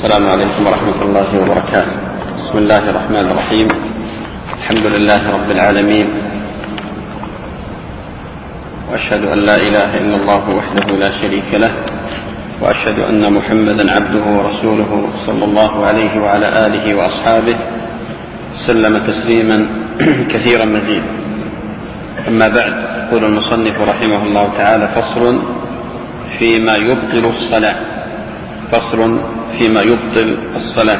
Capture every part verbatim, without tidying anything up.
السلام عليكم ورحمة الله وبركاته. بسم الله الرحمن الرحيم. الحمد لله رب العالمين، وأشهد أن لا إله إلا الله وحده لا شريك له، وأشهد أن محمدا عبده ورسوله صلى الله عليه وعلى آله وأصحابه سلم تسليما كثيرا مزيدا. أما بعد، يقول المصنف رحمه الله تعالى: فصل فيما يبطل الصلاة. فصل فيما يبطل الصلاة.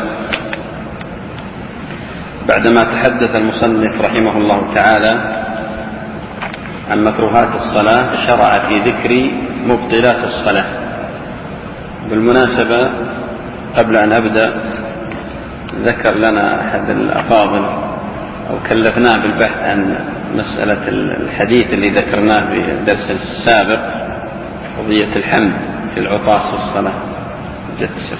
بعدما تحدث المصنف رحمه الله تعالى عن مكروهات الصلاة، شرع في ذكر مبطلات الصلاة. بالمناسبة، قبل أن أبدأ، ذكر لنا أحد الأفاضل أو كلفناه بالبحث عن مسألة الحديث اللي ذكرناه في الدرس السابق، قضية الحمد في العطاس في الصلاة. جت الشيخ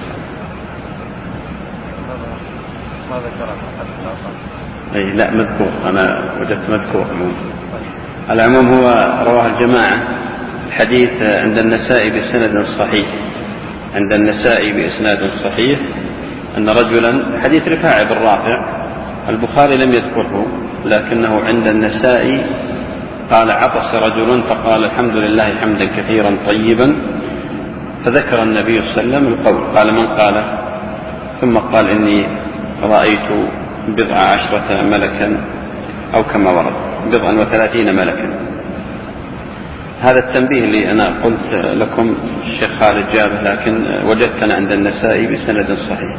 ما ذكرت أي لا مذكور، أنا وجدت مذكور. على العموم هو رواه الجماعة. الحديث عند النسائي بسند صحيح، عند النسائي بإسناد صحيح أن رجلا، حديث رفاعي بن رافع، البخاري لم يذكره لكنه عند النسائي قال: عطس رجل فقال: الحمد لله حمدا كثيرا طيبا، فذكر النبي صلى الله عليه وسلم القول، قال: من قال؟ ثم قال: إني رأيت بضع عشرة ملكا، أو كما ورد بضعا وثلاثين ملكا. هذا التنبيه اللي أنا قلت لكم الشيخ خالد جابه، لكن وجدتنا عند النسائي بسند صحيح.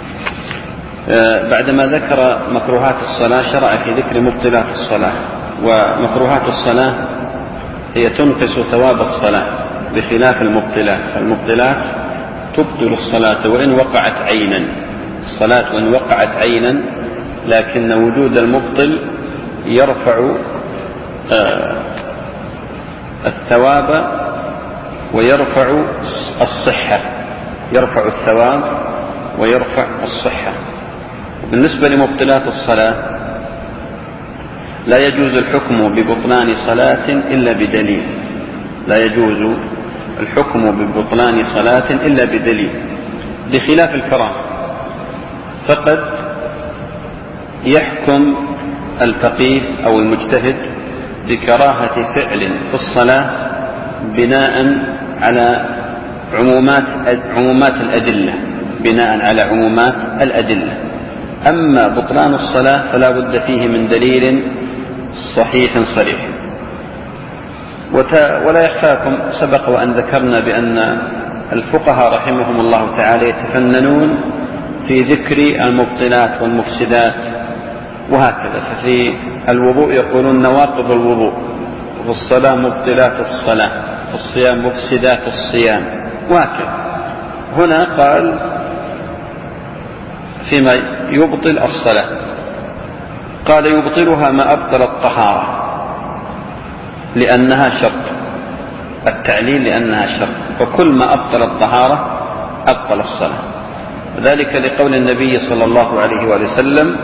بعدما ذكر مكروهات الصلاة، شرع في ذكر مبطلات الصلاة. ومكروهات الصلاة هي تنقص ثواب الصلاة بخلاف المبطلات. فالمبطلات تبطل الصلاة وإن وقعت عينا، الصلاة وإن وقعت عينا، لكن وجود المبطل يرفع آه الثواب ويرفع الصحة، يرفع الثواب ويرفع الصحة. بالنسبة لمبطلات الصلاة، لا يجوز الحكم ببطلان صلاة إلا بدليل. لا يجوز الحكم ببطلان صلاة إلا بدليل، بخلاف الكراهة، فقد يحكم الفقيه أو المجتهد بكراهة فعل في الصلاة بناء على عمومات عمومات الأدلة بناء على عمومات الأدلة. أما بطلان الصلاة فلا بد فيه من دليل صحيح صريح. ولا يخفاكم، سبق وأن ذكرنا بأن الفقهاء رحمهم الله تعالى يتفننون في ذكر المبطلات والمفسدات وهكذا. ففي الوضوء يقولون نواقض الوضوء، وفي الصلاة مبطلات الصلاة، في الصيام مفسدات الصيام، وهكذا. هنا قال فيما يبطل الصلاة، قال: يبطلها ما أبطل الطهارة، لأنها شرط. التعليل لأنها شرط، وكل ما أبطل الطهارة أبطل الصلاة. وذلك لقول النبي صلى الله عليه وآله وسلم: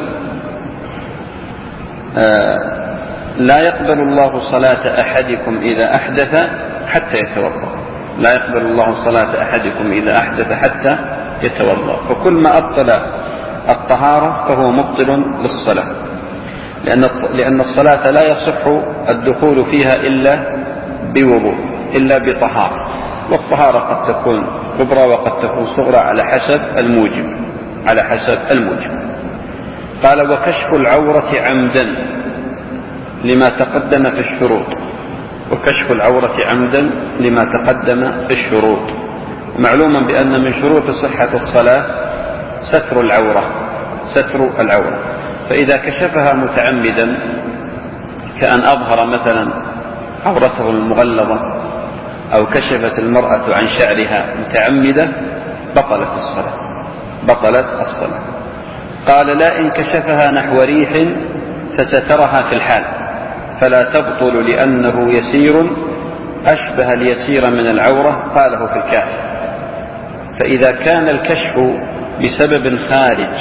آه لا يقبل الله صلاة أحدكم إذا أحدث حتى يتوضأ. لا يقبل الله صلاة أحدكم إذا أحدث حتى يتوضأ. فكل ما أبطل الطهارة فهو مبطل للصلاة، لأن لأن الصلاة لا يصح الدخول فيها إلا بوضوء، إلا بطهارة. والطهارة قد تكون كبرى وقد تكون صغرى على حسب الموجب على حسب الموجب. قال: وكشف العورة عمدا لما تقدم في الشروط. وكشف العورة عمدا لما تقدم في الشروط. معلوما بأن من شروط صحة الصلاة ستر العورة ستر العورة فإذا كشفها متعمدا، كأن أظهر مثلا عورته المغلظة، أو كشفت المرأة عن شعرها متعمدة، بطلت الصلاة بطلت الصلاة. قال: لا إن كشفها نحو ريح فسترها في الحال فلا تبطل، لأنه يسير أشبه اليسير من العورة، قاله في الكافي. فإذا كان الكشف بسبب خارج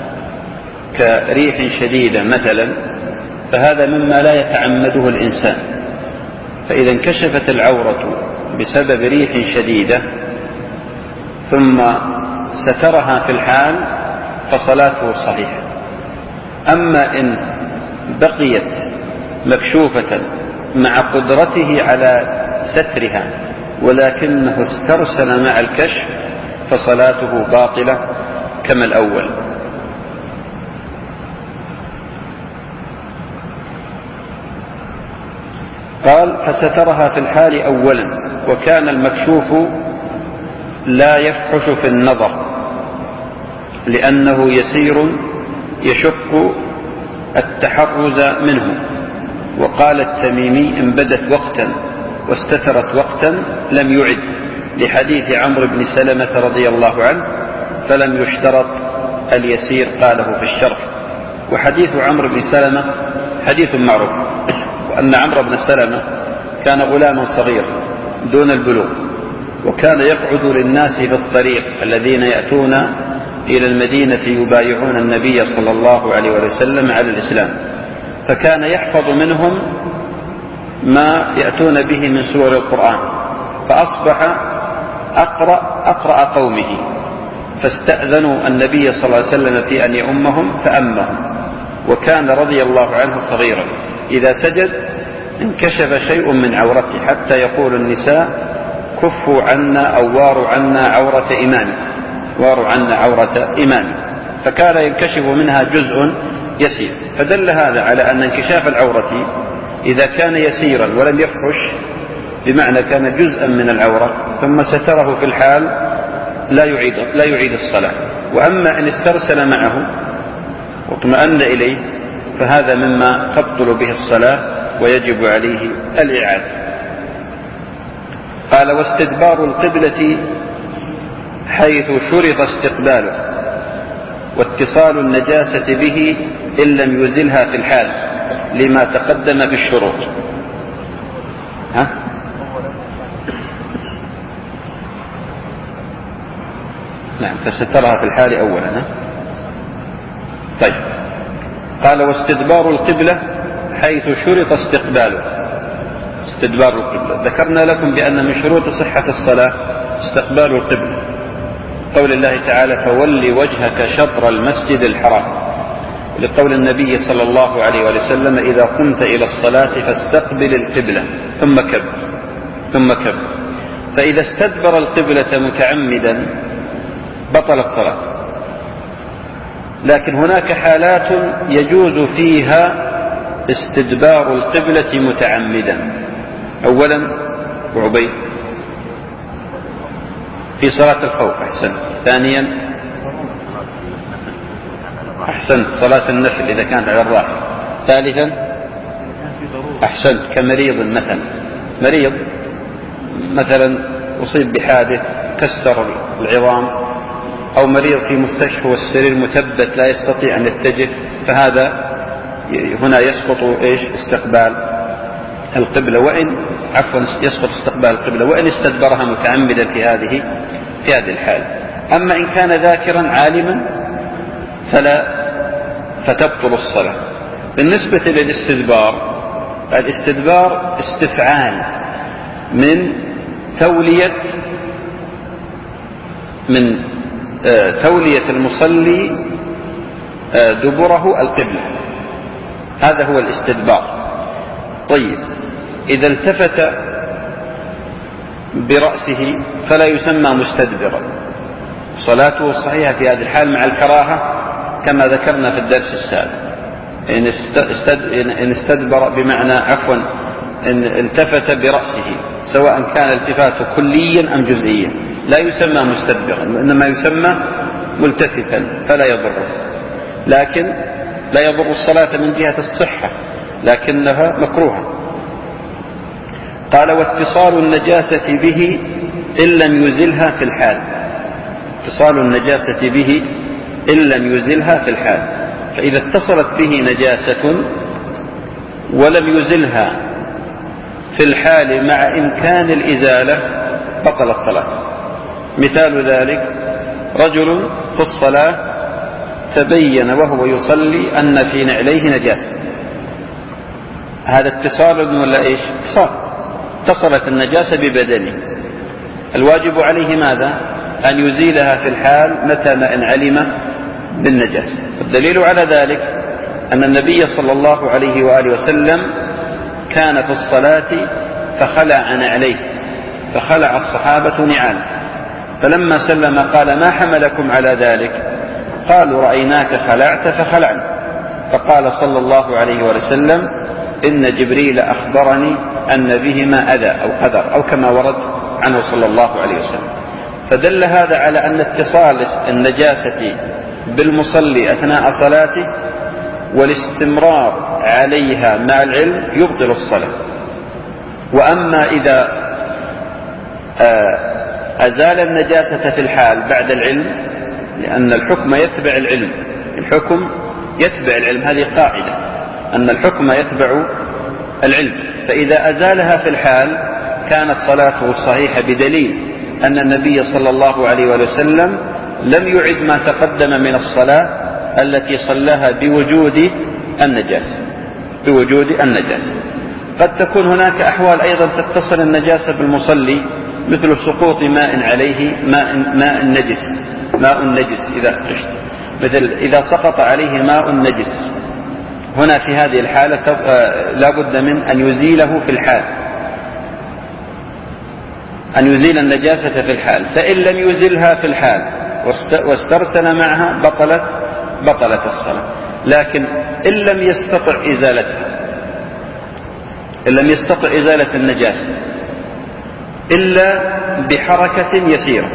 كريح شديدة مثلا، فهذا مما لا يتعمده الإنسان. فإذا انكشفت العورة بسبب ريح شديدة ثم سترها في الحال فصلاته صحيحة. أما إن بقيت مكشوفة مع قدرته على سترها ولكنه استرسل مع الكشف فصلاته باطلة كما الأول. قال فسترها في الحال أولا، وكان المكشوف لا يفحش في النظر لأنه يسير يشق التحرز منه. وقال التميمي إن بدت وقتا واستترت وقتا لم يعد، لحديث عمرو بن سلمة رضي الله عنه فلم يشترط اليسير قاله في الشرح. وحديث عمرو بن سلمة حديث معروف، وأن عمرو بن سلمة كان غلاما صغيرا دون البلوغ، وكان يقعد للناس في الطريق الذين يأتون إلى المدينة يبايعون النبي صلى الله عليه وسلم على الإسلام، فكان يحفظ منهم ما يأتون به من سور القرآن، فأصبح أقرأ, أقرأ قومه، فاستأذنوا النبي صلى الله عليه وسلم في أن يؤمهم فأمهم. وكان رضي الله عنه صغيرا إذا سجد انكشف شيء من عورته حتى يقول النساء كفوا عنا أو واروا عنا عورة إمامي، واروا عنا عورة إمامي، فكان ينكشف منها جزء يسير. فدل هذا على أن انكشاف العورة إذا كان يسيرا ولم يفحش بمعنى كان جزءا من العورة ثم ستره في الحال لا يعيد, لا يعيد الصلاة. وأما إن استرسل معه واطمأن إليه فهذا مما تبطل به الصلاة ويجب عليه الإعادة. قال واستدبار القبلة حيث شرط استقباله واتصال النجاسة به إن لم يزلها في الحال لما تقدم في الشروط. ها؟ نعم فسترها في الحال أولا. طيب قال واستدبار القبلة حيث شرط استقباله. استدبار القبلة ذكرنا لكم بأن من شروط صحة الصلاة استقبال القبلة، قول الله تعالى فول وجهك شطر المسجد الحرام، لقول النبي صلى الله عليه وسلم إذا قمت إلى الصلاة فاستقبل القبلة ثم كبر ثم كبر. فإذا استدبر القبلة متعمدا بطلت صلاة، لكن هناك حالات يجوز فيها استدبار القبلة متعمدا. أولا وعبيد في صلاة الخوف أحسنت. ثانيا أحسنت صلاة النفل إذا كانت على الراحة. ثالثا أحسنت كمريض مثلا، مريض مثلا أصيب بحادث كسر العظام أو مريض في مستشفى والسرير مثبت لا يستطيع أن يتجه، فهذا هنا يسقط إيش استقبال القبلة، وإن عفوا يسقط استقبال القبلة وإن استدبرها متعمدا في هذه في هذه الحال. أما إن كان ذاكرا عالما فلا فتبطل الصلاة. بالنسبة للاستدبار، الاستدبار استفعال من تولية من آه تولية المصلي آه دبره القبلة، هذا هو الاستدبار. طيب إذا التفت برأسه فلا يسمى مستدبرا، صلاته صحيحة في هذه الحال مع الكراهة كما ذكرنا في الدرس السابق. إن, استد... إن استدبر بمعنى عفوا إن التفت برأسه سواء كان التفاته كليا أم جزئيا لا يسمى مستدبرا، وإنما يسمى ملتفتا فلا يضره، لكن لا يضر الصلاة من جهة الصحة لكنها مكروهة. قال واتصال النجاسة به إن لم يزلها في الحال. اتصال النجاسة به إن لم يزلها في الحال، فإذا اتصلت به نجاسة ولم يزلها في الحال مع إمكان الإزالة بطلت صلاة. مثال ذلك رجل في الصلاة تبين وهو يصلي أن في نعليه نجاسة، هذا اتصال ولا إيش؟ اتصال، اتصلت النجاسة ببدنه، الواجب عليه ماذا؟ أن يزيلها في الحال متى ما إن علم بالنجاسة. والدليل على ذلك أن النبي صلى الله عليه وآله وسلم كان في الصلاة فخلع نعليه، فخلع الصحابة نعاله، فلما سلم قال: ما حملكم على ذلك؟ قالوا: رأيناك خلعت فخلعنا. فقال صلى الله عليه وسلم: إن جبريل أخبرني أن بهما أذى أو قدر، أو كما ورد عنه صلى الله عليه وسلم. فدل هذا على أن اتصال النجاسة بالمصلي أثناء صلاته والاستمرار عليها مع العلم يبطل الصلاة. وأما إذا أزال النجاسة في الحال بعد العلم، لأن الحكم يتبع العلم، الحكم يتبع العلم، هذه قاعدة أن الحكم يتبع العلم، فإذا أزالها في الحال كانت صلاته صحيحة، بدليل أن النبي صلى الله عليه وسلم لم يعد ما تقدم من الصلاة التي صلاها بوجود النجاسة بوجود النجاسة. قد تكون هناك أحوال أيضا تتصل النجاسة بالمصلي، مثل سقوط ماء عليه، ماء, ماء نجس ماء نجس إذا قشت، مثل إذا سقط عليه ماء نجس، هنا في هذه الحالة لا بد من أن يزيله في الحال، أن يزيل النجاسة في الحال. فإن لم يزلها في الحال واسترسل معها بطلت بطلت الصلاة. لكن إن لم يستطع إزالتها إن لم يستطع إزالة النجاسة إلا بحركة يسيرة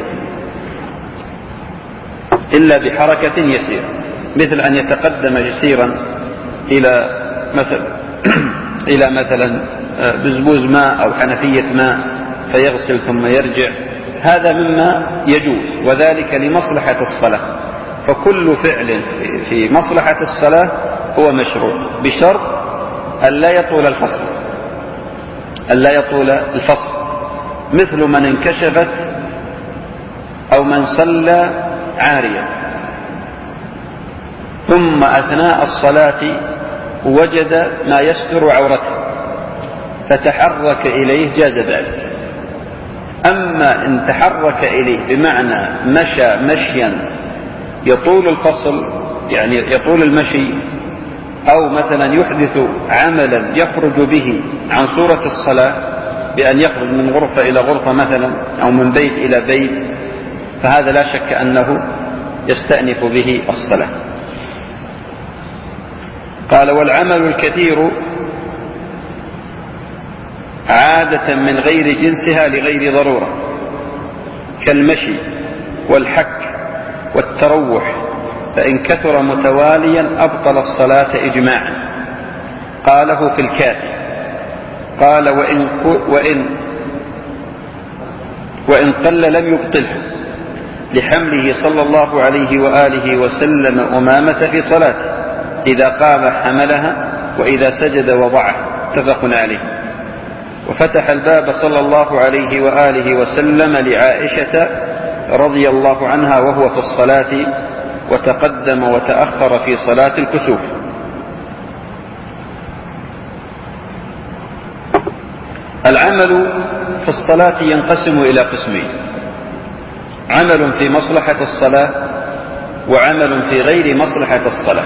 إلا بحركة يسيرة مثل أن يتقدم يسيرا إلى مثل إلى مثلا بزبوز ماء أو حنفية ماء فيغسل ثم يرجع، هذا مما يجوز، وذلك لمصلحة الصلاة. فكل فعل في مصلحة الصلاة هو مشروع، بشرط أن لا يطول الفصل أن لا يطول الفصل مثل من انكشفت أو من صلى عاريا ثم أثناء الصلاة وجد ما يستر عورته فتحرك إليه جاز ذلك. أما إن تحرك إليه بمعنى مشى مشيا يطول الفصل، يعني يطول المشي، أو مثلا يحدث عملا يخرج به عن صورة الصلاة بأن يخرج من غرفة إلى غرفة مثلا أو من بيت إلى بيت، فهذا لا شك أنه يستأنف به الصلاة. قال: والعمل الكثير عادة من غير جنسها لغير ضرورة، كالمشي والحك والتروح، فإن كثر متواليا أبطل الصلاة إجماعا. قاله في الكافي. قال: وإن, وإن, وإن قل لم يبطله، لحمله صلى الله عليه وآله وسلم أمامة في صلاته، إذا قام حملها وإذا سجد وضعه، متفق عليه. وفتح الباب صلى الله عليه وآله وسلم لعائشة رضي الله عنها وهو في الصلاة، وتقدم وتأخر في صلاة الكسوف. العمل في الصلاة ينقسم إلى قسمين: عمل في مصلحة الصلاة وعمل في غير مصلحة الصلاة.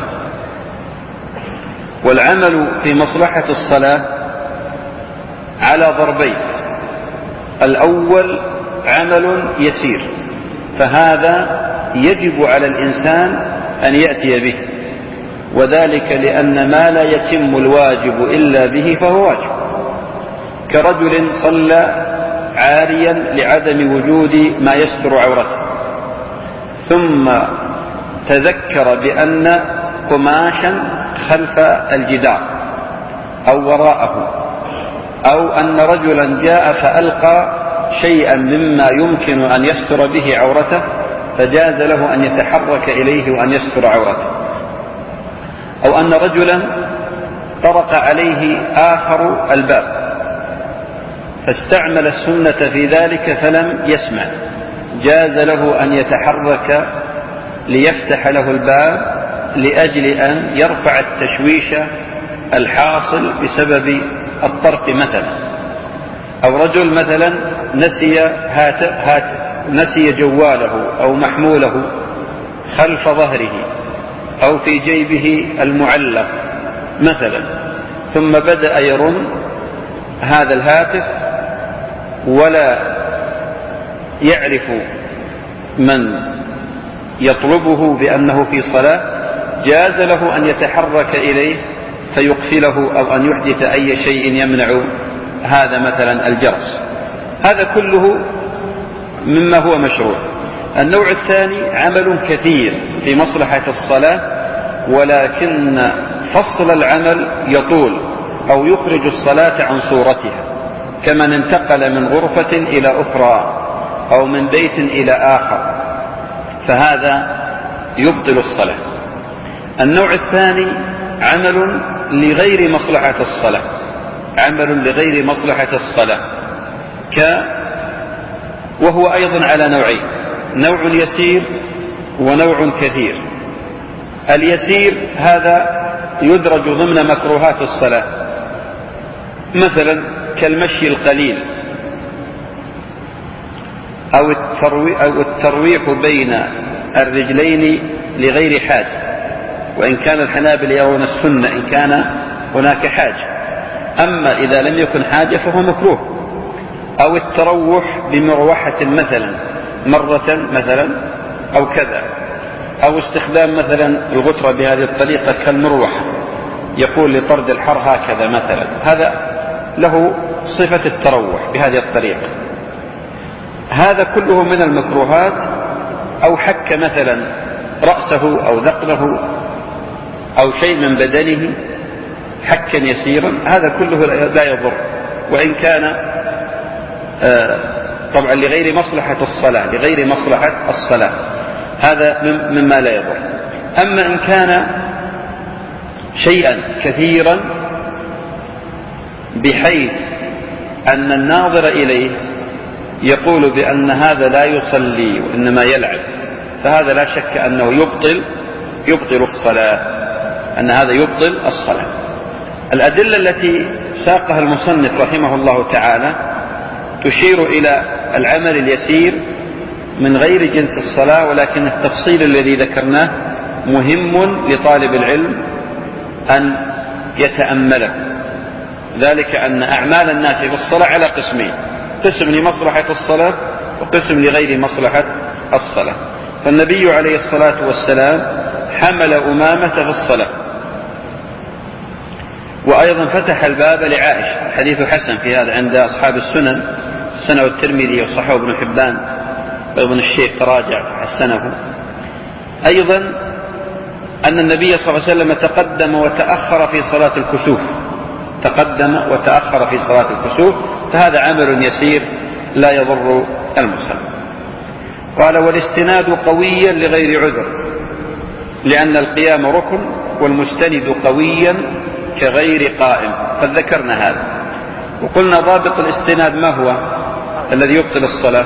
والعمل في مصلحة الصلاة على ضربين: الأول عمل يسير، فهذا يجب على الإنسان أن يأتي به، وذلك لأن ما لا يتم الواجب إلا به فهو واجب، كرجل صلى عاريا لعدم وجود ما يستر عورته، ثم تذكر بأن قماشا خلف الجدار أو وراءه، أو أن رجلا جاء فألقى شيئا مما يمكن أن يستر به عورته، فجاز له أن يتحرك إليه وأن يستر عورته، أو أن رجلا طرق عليه آخر الباب فاستعمل السنة في ذلك فلم يسمع، جاز له أن يتحرك ليفتح له الباب لأجل أن يرفع التشويش الحاصل بسبب الطرق مثلا. أو رجل مثلا نسي هات هات نسي جواله أو محموله خلف ظهره أو في جيبه المعلق مثلا، ثم بدأ يرن هذا الهاتف ولا يعرف من يطلبه بأنه في صلاة، جاز له أن يتحرك إليه فيقفله أو أن يحدث أي شيء يمنع هذا مثلا الجرس. هذا كله مما هو مشروع. النوع الثاني عمل كثير في مصلحة الصلاة، ولكن فصل العمل يطول أو يخرج الصلاة عن صورتها، كمن انتقل من غرفة إلى أخرى أو من بيت إلى آخر، فهذا يبطل الصلاة. النوع الثاني عمل لغير مصلحة الصلاة، عمل لغير مصلحة الصلاة ك وهو أيضا على نوعين، نوع يسير ونوع كثير. اليسير هذا يدرج ضمن مكروهات الصلاة، مثلا كالمشي القليل أو الترويح, أو الترويح بين الرجلين لغير حاجة، وإن كان الحنابلة يرون السنة إن كان هناك حاجة، أما إذا لم يكن حاجة فهو مكروه. أو التروح بمروحة مثلا مرة مثلا أو كذا، أو استخدام مثلا الغترة بهذه الطريقة كالمروحة، يقول لطرد الحر هكذا مثلا، هذا له صفة التروح بهذه الطريقة. هذا كله من المكروهات. أو حك مثلا رأسه أو ذقنه أو شيء من بدنه حكا يسيرا، هذا كله لا يضر، وإن كان طبعا لغير مصلحة الصلاة، لغير مصلحة الصلاة، هذا مما لا يضر. أما إن كان شيئا كثيرا بحيث أن الناظر إليه يقول بأن هذا لا يصلي وإنما يلعب، فهذا لا شك أنه يبطل يبطل الصلاة، أن هذا يبطل الصلاة. الأدلة التي ساقها المصنف رحمه الله تعالى تشير إلى العمل اليسير من غير جنس الصلاة، ولكن التفصيل الذي ذكرناه مهم لطالب العلم أن يتأمله، ذلك أن أعمال الناس في الصلاة على قسمين، قسم لمصلحة الصلاة وقسم لغير مصلحة الصلاة. فالنبي عليه الصلاة والسلام حمل أمامة في الصلاة، وأيضا فتح الباب لعائشة، حديث حسن في هذا عند أصحاب السنن، السنة والترمذي وصححه ابن حبان، وابن الشيخ تراجع فحسنه. أيضا أن النبي صلى الله عليه وسلم تقدم وتأخر في صلاة الكسوف، تقدم وتأخر في صلاة الكسوف، فهذا عمل يسير لا يضر المصلي. قال: والاستناد قويا لغير عذر، لأن القيام ركن والمستند قويا كغير قائم، قد ذكرنا هذا. وقلنا ضابط الاستناد ما هو الذي يبطل الصلاة؟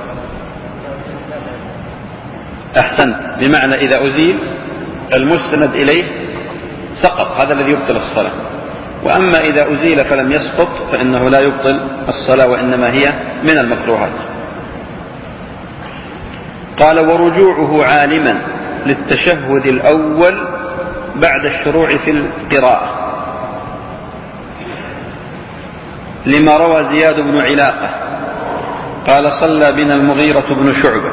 أحسنت، بمعنى إذا أزيل المستند إليه سقط، هذا الذي يبطل الصلاة. وأما إذا أزيل فلم يسقط فإنه لا يبطل الصلاة، وإنما هي من المكروهات. قال: ورجوعه عالما للتشهد الأول بعد الشروع في القراءة، لما روى زياد بن علاقة قال: صلى بنا المغيرة بن شعبة،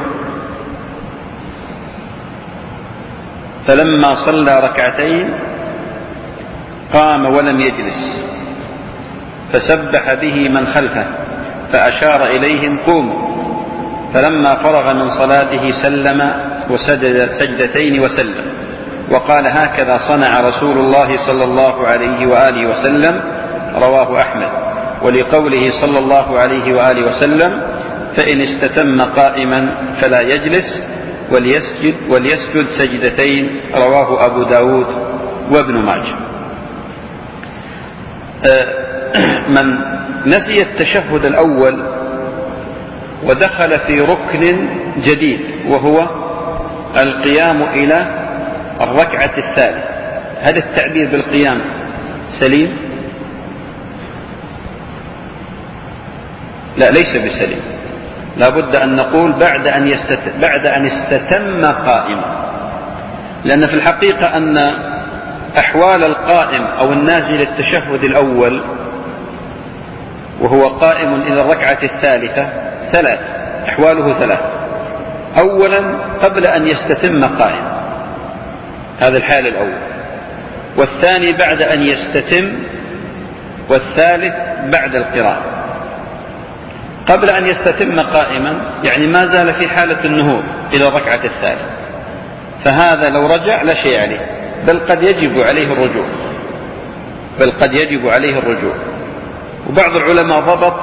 فلما صلى ركعتين قام ولم يجلس، فسبح به من خلفه فأشار إليهم: قوموا. فلما فرغ من صلاته سلم وسجد سجدتين وسلم، وقال: هكذا صنع رسول الله صلى الله عليه وآله وسلم. رواه أحمد. ولقوله صلى الله عليه وآله وسلم: فإن استتم قائما فلا يجلس وليسجد, وليسجد سجدتين. رواه أبو داود وابن ماجه. من نسي التشهد الأول ودخل في ركن جديد وهو القيام إلى الركعة الثالثة، هل التعبير بالقيام سليم؟ لا، ليس بسليم، لا بد أن نقول بعد أن, يستت... بعد أن استتم قائما، لأن في الحقيقة أن أحوال القائم أو النازل التشهد الأول وهو قائم إلى الركعة الثالثة ثلاث، أحواله ثلاث. أولا قبل أن يستتم قائم، هذا الحال الأول، والثاني بعد أن يستتم، والثالث بعد القراءة. قبل أن يستتم قائما يعني ما زال في حالة النهوض إلى الركعة الثالثة، فهذا لو رجع لا شيء عليه، بل قد يجب عليه الرجوع بل قد يجب عليه الرجوع وبعض العلماء ضبط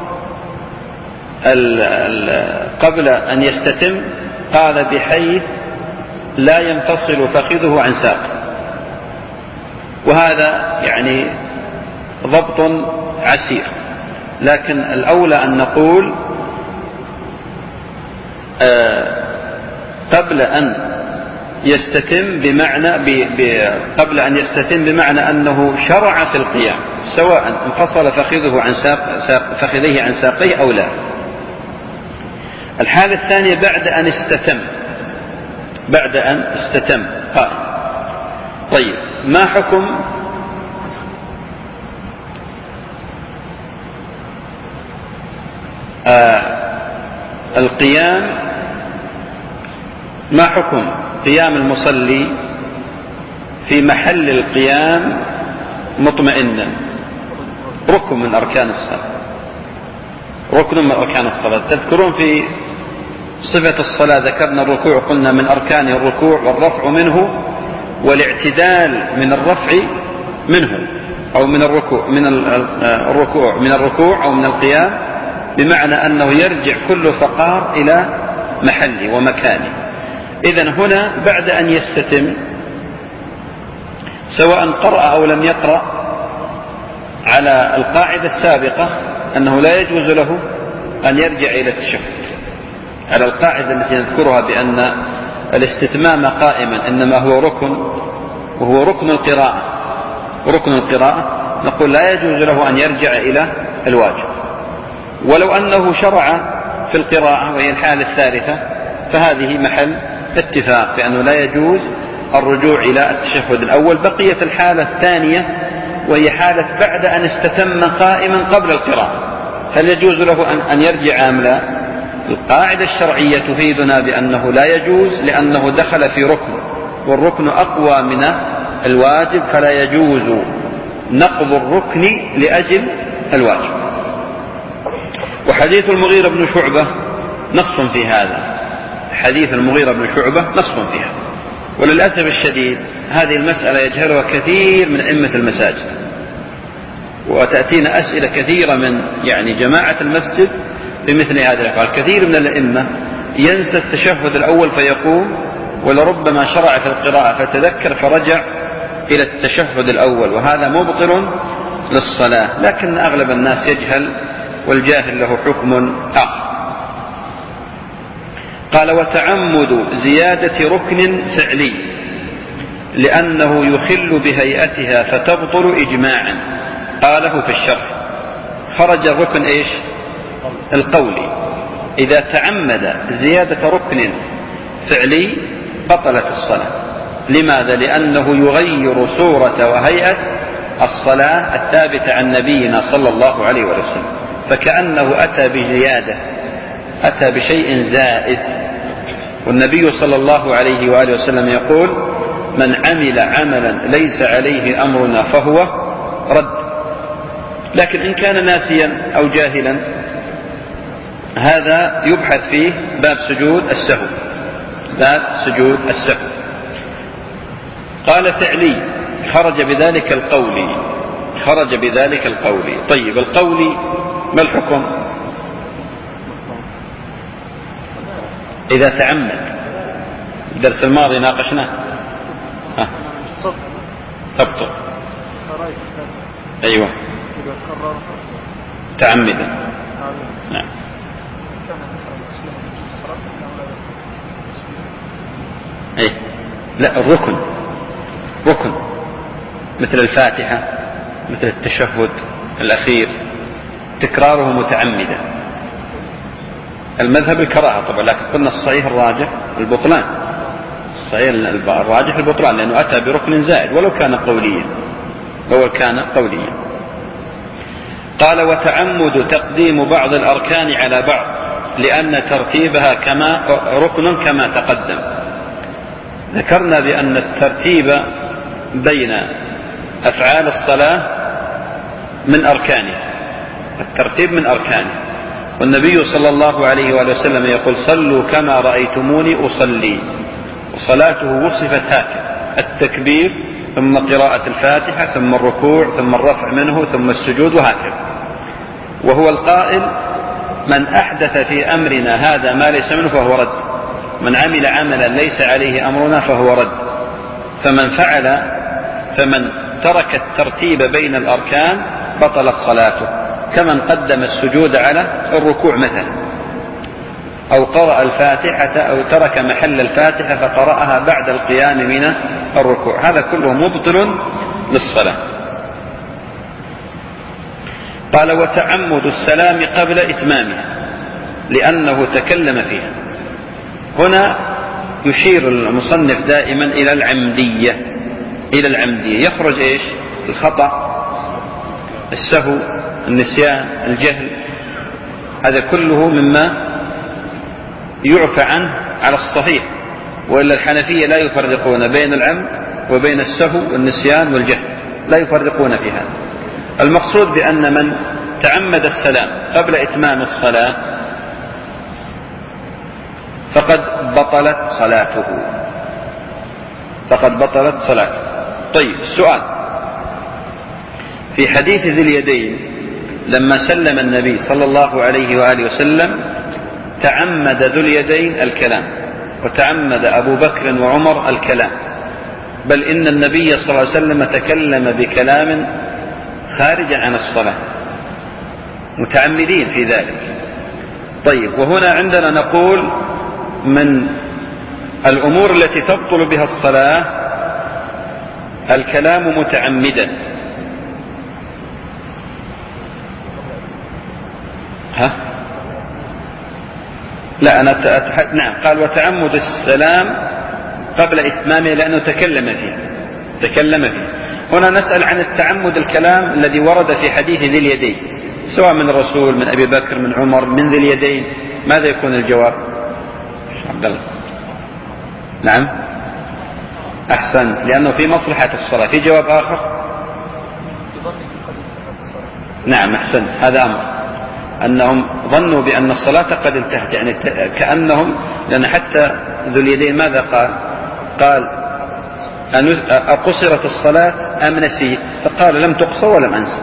ال ال قبل أن يستتم، قال بحيث لا ينفصل فخذه عن ساقه، وهذا يعني ضبط عسير، لكن الأولى أن نقول آه قبل أن يستتم بمعنى ب ب قبل أن يستتم بمعنى أنه شرع في القيام، سواء انفصل فخذه عن ساق ساق فخذيه عن ساقيه أو لا. الحالة الثانية بعد أن استتم بعد أن استتم قائم. طيب ما حكم آه القيام ما حكم قيام المصلي في محل القيام مطمئنا؟ ركن من أركان الصلاة ركن من أركان الصلاة. تذكرون في صفة الصلاة ذكرنا الركوع، قلنا من أركان الركوع والرفع منه والاعتدال من الرفع منه أو من الركوع من الركوع من الركوع أو من القيام، بمعنى أنه يرجع كل فقار إلى محله ومكانه. إذن هنا بعد أن يستتم سواء قرأ أو لم يقرأ، على القاعدة السابقة أنه لا يجوز له أن يرجع إلى التشهد، على القاعدة التي نذكرها بأن الاستتمام قائما إنما هو ركن، وهو ركن القراءة ركن القراءة نقول لا يجوز له أن يرجع إلى الواجب. ولو أنه شرع في القراءة وهي الحالة الثالثة فهذه محل اتفاق بأنه لا يجوز الرجوع إلى التشهد الأول. بقية الحالة الثانية وهي حالة بعد أن استتم قائما قبل القراءة، هل يجوز له أن يرجع أم لا؟ القاعدة الشرعية تفيدنا بأنه لا يجوز، لأنه دخل في ركن، والركن أقوى من الواجب، فلا يجوز نقض الركن لأجل الواجب. وحديث المغيرة بن شعبة نص في هذا، حديث المغيرة بن شعبة نص فيها. وللأسف الشديد هذه المسألة يجهلها كثير من أئمة المساجد، وتأتينا أسئلة كثيرة من يعني جماعة المسجد بمثل هذه الأفعال. كثير من الأئمة ينسى التشهد الأول فيقوم، ولربما شرع في القراءة فتذكر فرجع إلى التشهد الأول، وهذا مبطل للصلاة. لكن أغلب الناس يجهل، والجاهل له حكم آخر. قال وتعمد زيادة ركن فعلي لأنه يخل بهيئتها فتبطل إجماعا، قاله في الشرح. خرج الركن إيش؟ القولي. إذا تعمد زيادة ركن فعلي بطلت الصلاة. لماذا؟ لأنه يغير صورة وهيئة الصلاة الثابتة عن نبينا صلى الله عليه وسلم، فكأنه أتى بزيادة، أتى بشيء زائد. والنبي صلى الله عليه وآله وسلم يقول من عمل عملا ليس عليه أمرنا فهو رد. لكن إن كان ناسيا أو جاهلا هذا يبحث فيه باب سجود السهو باب سجود السهو. قال فعلي خرج بذلك القولي خرج بذلك القولي. طيب القولي ما الحكم؟ إذا تعمد، الدرس الماضي ناقشناه، ها تبطل. أيوة تعمدا. نعم. أي لا، الركن ركن مثل الفاتحة، مثل التشهد الأخير، تكراره متعمدا. المذهب الكراهة طبعا، لكن قلنا الصحيح الراجح البطلان، الصحيح الراجح البطلان، لأنه أتى بركن زائد ولو كان قوليا، ولو كان قوليا. قال: وتعمد تقديم بعض الأركان على بعض لأن ترتيبها كما ركن كما تقدم. ذكرنا بأن الترتيب بين أفعال الصلاة من أركانه، الترتيب من أركانه، والنبي صلى الله عليه وآله وسلم يقول: صلوا كما رأيتموني أصلي، وصلاته وصفت هكذا: التكبير ثم قراءة الفاتحة ثم الركوع ثم الرفع منه ثم السجود، وهكذا. وهو القائل: من أحدث في أمرنا هذا ما ليس منه فهو رد، من عمل عملا ليس عليه أمرنا فهو رد. فمن فعل فمن ترك الترتيب بين الأركان بطلت صلاته، كمن قدم السجود على الركوع مثلا، أو قرأ الفاتحة أو ترك محل الفاتحة فقرأها بعد القيام من الركوع، هذا كله مبطل للصلاة. قال: وتعمد السلام قبل إتمامها لأنه تكلم فيها. هنا يشير المصنف دائما إلى العمدية، إلى العمدية يخرج إيش؟ الخطأ، السهو، النسيان، الجهل، هذا كله مما يعفى عنه على الصحيح، وإلا الحنفية لا يفرقون بين العمد وبين السهو والنسيان والجهل، لا يفرقون في هذا. المقصود بأن من تعمد السلام قبل إتمام الصلاة فقد بطلت صلاته، فقد بطلت صلاته. طيب، السؤال: في حديث ذي اليدين لما سلم النبي صلى الله عليه وآله وسلم تعمد ذو اليدين الكلام، وتعمد أبو بكر وعمر الكلام، بل إن النبي صلى الله عليه وسلم تكلم بكلام خارجا عن الصلاة، متعمدين في ذلك. طيب، وهنا عندنا نقول من الأمور التي تبطل بها الصلاة الكلام متعمدا. ها؟ لا، أنا أتحدث. نعم، قال: وتعمد السلام قبل إتمامه لأنه تكلم فيه، تكلم فيه. هنا نسأل عن التعمد الكلام الذي ورد في حديث ذي اليدين، سواء من الرسول، من أبي بكر، من عمر، من ذي اليدين، ماذا يكون الجواب؟ عبد الله. نعم، أحسنت، لأنه في مصلحة الصلاة. في جواب آخر؟ نعم، أحسنت، هذا أمر، أنهم ظنوا بأن الصلاة قد انتهت، يعني كأنهم، لأن حتى ذو اليدين ماذا قال؟ قال: أقصرت الصلاة أم نسيت؟ فقال: لم تقصر ولم أنسى.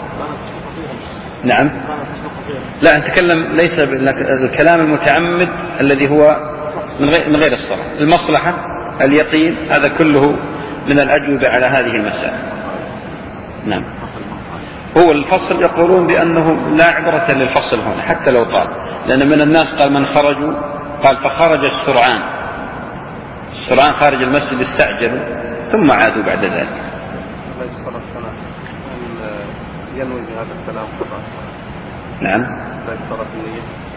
نعم، لا، نتكلم ليس الكلام المتعمد الذي هو من غير, من غير الصلاة، المصلحة، اليقين، هذا كله من الأجوبة على هذه المسألة. نعم، هو الفصل يقولون بأنه لا عبرة للفصل هنا حتى لو طال، لأن من الناس قال من خرجوا، قال فخرج السرعان، السرعان خارج المسجد استعجلوا ثم عادوا بعد ذلك. ينوي بهذا الكلام خطأ. نعم، لا يشترط النية.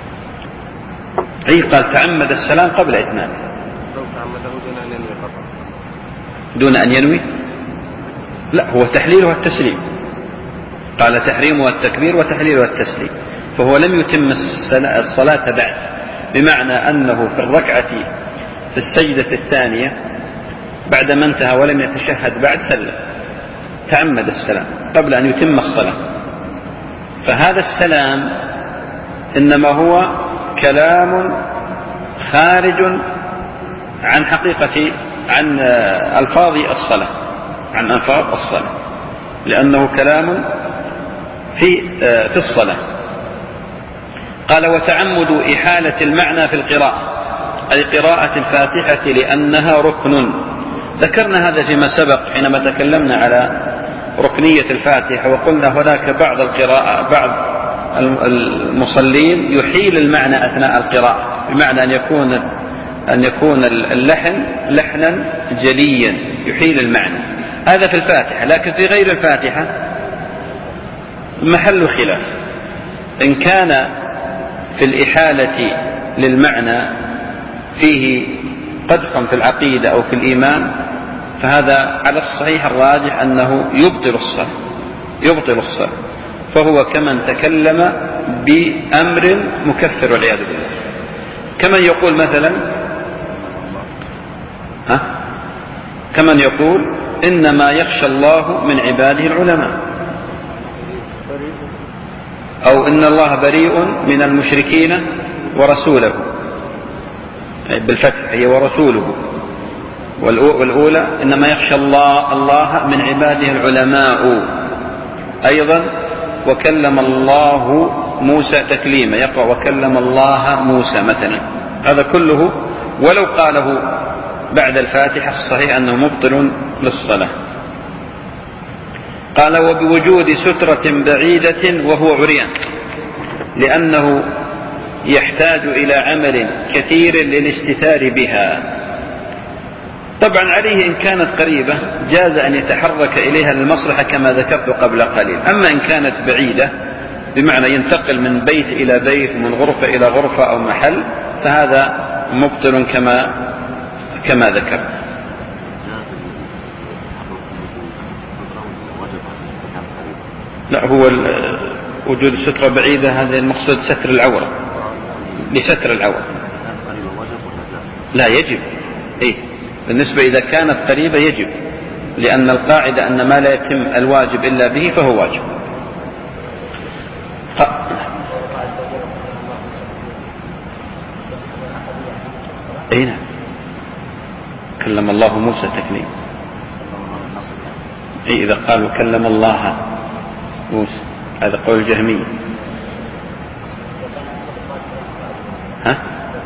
أي قال تعمد السلام قبل إتمامه. لو تعمده دون أن ينوي خطأ. دون أن ينوي؟ لا، هو تحليله التسليم، قال تحريمها التكبير وتحليلها التسليم، فهو لم يتم الصلاة بعد، بمعنى أنه في الركعة في السجدة الثانية بعدما انتهى ولم يتشهد بعد سلم، تعمد السلام قبل أن يتم الصلاة. فهذا السلام إنما هو كلام خارج عن حقيقة، عن ألفاظ الصلاة، عن ألفاظ الصلاة، لأنه كلام في في الصلاة. قال: وتعمد إحالة المعنى في القراءة، أي قراءة الفاتحة لأنها ركن. ذكرنا هذا فيما سبق حينما تكلمنا على ركنية الفاتحة، وقلنا هناك بعض القراءة، بعض المصلين يحيل المعنى أثناء القراءة، بمعنى أن يكون أن يكون اللحن لحنا جليا يحيل المعنى، هذا في الفاتحة. لكن في غير الفاتحة محل خلاف، إن كان في الإحالة للمعنى فيه قدح في العقيدة أو في الإيمان، فهذا على الصحيح الراجح أنه يبطل الصلاة يبطل الصلاة فهو كمن تكلم بأمر مكفر والعياذ بالله، كمن يقول مثلا ها كمن يقول إنما يخشى الله من عباده العلماء، أو إن الله بريء من المشركين ورسوله، بالفتح هي ورسوله، والأولى إنما يخشى الله الله من عباده العلماء. أيضا وكلم الله موسى تكليما، يقرأ وكلم الله موسى مثلا، هذا كله ولو قاله بعد الفاتحة الصحيح أنه مبطل للصلاة. قال وبوجود سترة بعيدة وهو عريان، لأنه يحتاج إلى عمل كثير للاستتار بها. طبعا عليه إن كانت قريبة جاز أن يتحرك إليها للمصلحة كما ذكرت قبل قليل، أما إن كانت بعيدة بمعنى ينتقل من بيت إلى بيت ومن غرفة إلى غرفة أو محل، فهذا مبطل كما كما ذكر. لا، هو وجود السترة بعيدة هذا المقصود ستر العورة، لستر العورة. لا يجب، إيه بالنسبة إذا كانت قريبة يجب، لأن القاعدة أن ما لا يتم الواجب إلا به فهو واجب. أي نعم، كلم الله موسى تكليم. أي إذا قالوا كلم الله موسى، هذا قول الجهمية. ها؟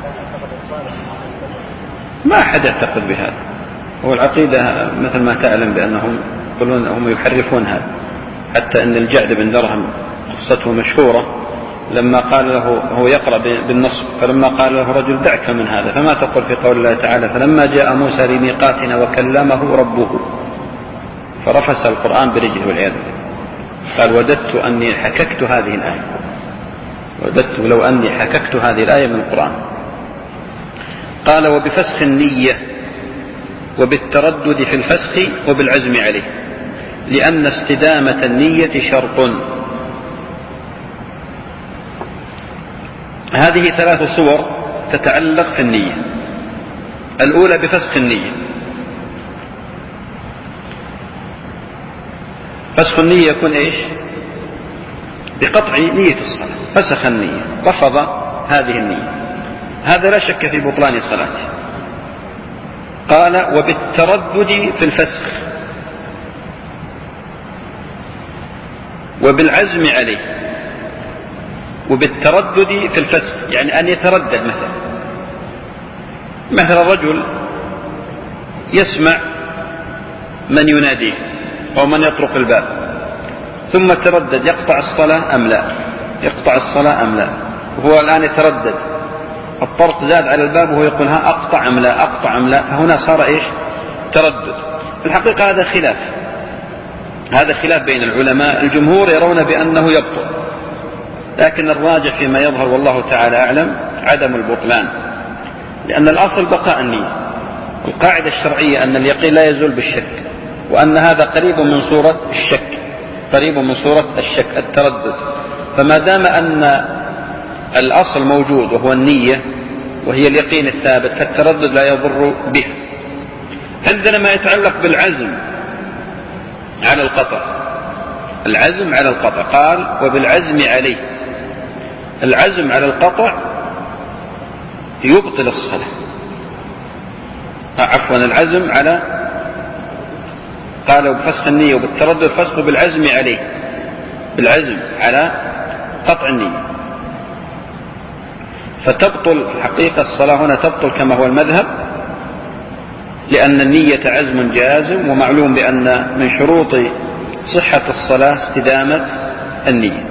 ما أحد يعتقد بهذا، هو العقيدة مثل ما تعلم بأنهم يقولون هم يحرفون هذا، حتى أن الجعد بن درهم قصته مشهورة، لما قال له هو يقرأ بالنصب، فلما قال له رجل دعك من هذا، فما تقول في قول الله تعالى فلما جاء موسى لميقاتنا وكلمه ربه، فرفس القرآن برجله والعياذ بالله. قال وددت أني حككت هذه الآية، وددت لو أني حككت هذه الآية من القرآن. قال وبفسخ النية وبالتردد في الفسخ وبالعزم عليه، لأن استدامة النية شرط. هذه ثلاث صور تتعلق في النية. الأولى بفسخ النية. فسخ النية يكون إيش؟ بقطع نية الصلاة، فسخ النية، رفض هذه النية، هذا لا شك في بطلان صلاته. قال وبالتردد في الفسخ وبالعزم عليه. وبالتردد في الفسخ يعني أن يتردد، مثلا مثلا رجل يسمع من يناديه أو من يطرق الباب، ثم تردد يقطع الصلاة أم لا، يقطع الصلاة أم لا، وهو الآن يتردد، الطرق زاد على الباب وهو يقول ها أقطع أم لا أقطع أم لا، فهنا صار إيش؟ تردد. في الحقيقة هذا خلاف هذا خلاف بين العلماء، الجمهور يرون بأنه يبطل، لكن الراجح فيما يظهر والله تعالى أعلم عدم البطلان، لأن الأصل بقاء النية، والقاعدة الشرعية أن اليقين لا يزول بالشك، وأن هذا قريب من صورة الشك قريب من صورة الشك التردد. فما دام أن الأصل موجود وهو النية وهي اليقين الثابت، فالتردد لا يضر به. عندنا ما يتعلق بالعزم على القطع، العزم على القطع، قال وبالعزم عليه. العزم على القطع يبطل الصلاة، عفوا العزم على، قال بفسخ النية وبالتردد فسخ بالعزم عليه، بالعزم على قطع النية، فتبطل حقيقة الصلاة هنا، تبطل كما هو المذهب، لأن النية عزم جازم، ومعلوم بأن من شروط صحة الصلاة استدامة النية.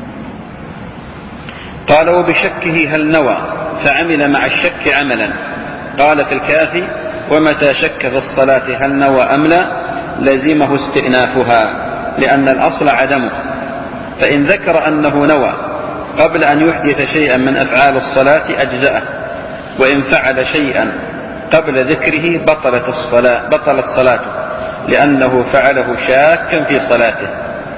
قال وبشكه هل نوى فعمل مع الشك عملا، قال في الكافي ومتى شك في الصلاة هل نوى أم لا لزمه استئنافها، لأن الأصل عدمه، فإن ذكر أنه نوى قبل أن يحدث شيئا من أفعال الصلاة أجزأه، وإن فعل شيئا قبل ذكره بطلت الصلاة بطلت صلاته، لأنه فعله شاكا في صلاته.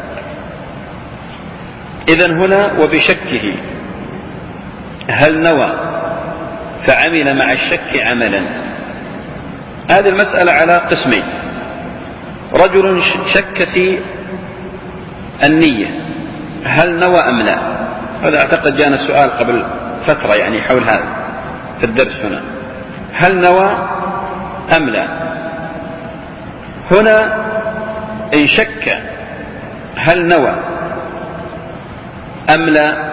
إذن هنا وبشكه، هل نوى فعمل مع الشك عملا؟ هذه المسألة على قسمين. رجل شك في النية، هل نوى أم لا؟ هذا أعتقد جاءنا سؤال قبل فترة يعني حول هذا في الدرس هنا، هل نوى أم لا؟ هنا إن شك هل نوى أم لا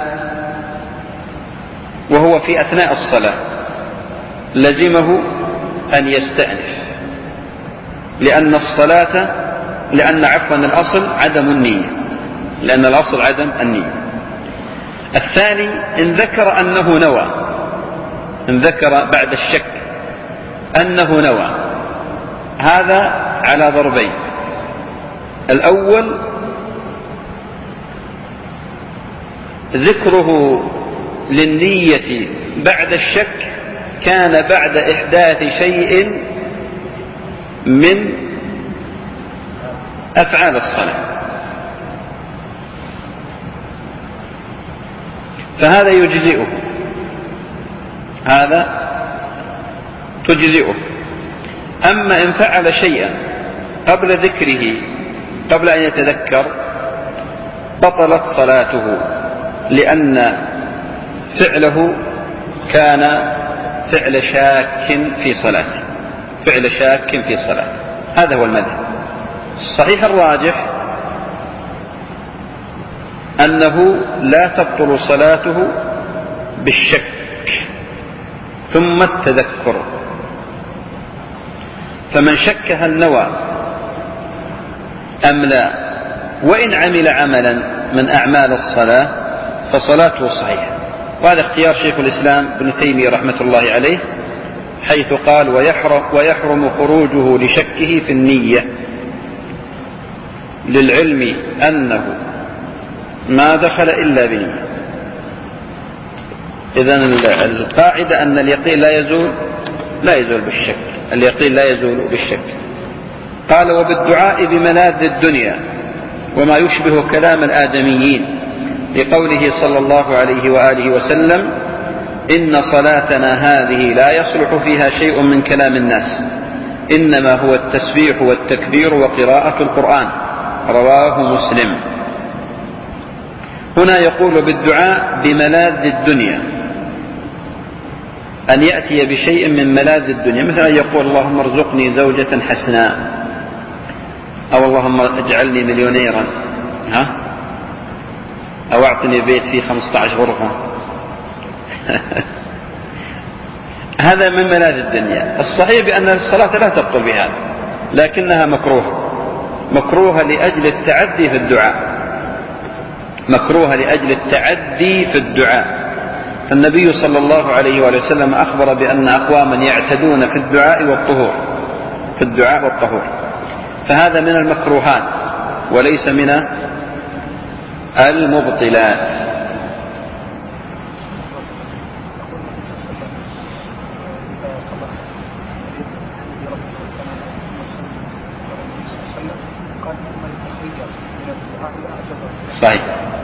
وهو في أثناء الصلاة لزمه أن يستأنف، لأن الصلاة لأن عفوا الأصل عدم النية، لأن الأصل عدم النية. الثاني إن ذكر أنه نوى، إن ذكر بعد الشك أنه نوى، هذا على ضربين. الأول ذكره للنية بعد الشك كان بعد إحداث شيء من أفعال الصلاة، فهذا يجزئه، هذا تجزئه. أما إن فعل شيئا قبل ذكره قبل أن يتذكر بطلت صلاته، لأن فعله كان فعل شاك في صلاته، فعل شاك في صلاته. هذا هو المذهب. الصحيح الراجح أنه لا تبطل صلاته بالشك ثم التذكر. فمن شك هل نوى أم لا وإن عمل عملا من أعمال الصلاة فصلاته صحيحة. وهذا اختيار شيخ الإسلام ابن تيمية رحمة الله عليه، حيث قال ويحرم, ويحرم خروجه لشكه في النية، للعلم أنه ما دخل إلا بنية. إذن القاعدة أن اليقين لا يزول لا يزول بالشك، اليقين لا يزول بالشك. قال وبالدعاء بملاذ الدنيا وما يشبه كلام الآدميين، لقوله صلى الله عليه وآله وسلم إن صلاتنا هذه لا يصلح فيها شيء من كلام الناس، إنما هو التسبيح والتكبير وقراءة القرآن، رواه مسلم. هنا يقول بالدعاء بملاذ الدنيا، أن يأتي بشيء من ملاذ الدنيا، مثلا يقول اللهم ارزقني زوجة حسناء، أو اللهم اجعلني مليونيرا، ها؟ أو أعطني بيت فيه خمسة عشر غرفة. هذا من ملاذ الدنيا. الصحيح بأن الصلاة لا تبطل بهذا، لكنها مكروهة، مكروهة لأجل التعدي في الدعاء، مكروهة لأجل التعدي في الدعاء. فالنبي صلى الله عليه وآله وسلم أخبر بأن أقواما يعتدون في الدعاء والطهور، في الدعاء والطهور، فهذا من المكروهات وليس من المبطلات. صحيح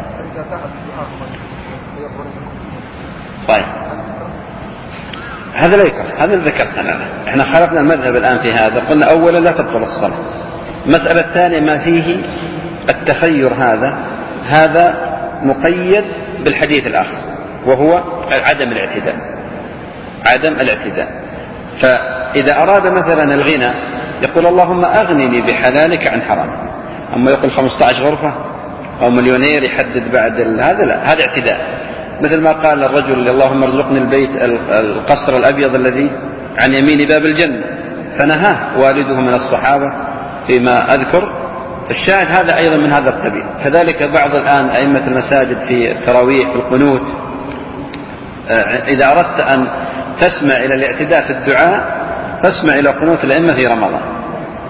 صحيح، هذا لا يكره، هذا ذكرتنا. احنا خالفنا المذهب الآن في هذا، قلنا أولا لا تبطل الصلاة. المسألة الثانية ما فيه التخير، هذا هذا مقيد بالحديث الآخر وهو عدم الاعتداء، عدم الاعتداء. فإذا أراد مثلا الغنى يقول اللهم أغنني بحلالك عن حرامك، أما يقول خمسة عشر غرفة أو مليونير يحدد بعد هذا، لا، هذا اعتداء. مثل ما قال الرجل اللهم ارزقني البيت القصر الأبيض الذي عن يمين باب الجنة، فنهاه والده من الصحابة فيما أذكر. الشاهد هذا أيضا من هذا القبيل. كذلك بعض الآن أئمة المساجد في التراويح والقنوت، إذا أردت أن تسمع إلى الاعتداء في الدعاء فاسمع إلى قنوت الأئمة في رمضان.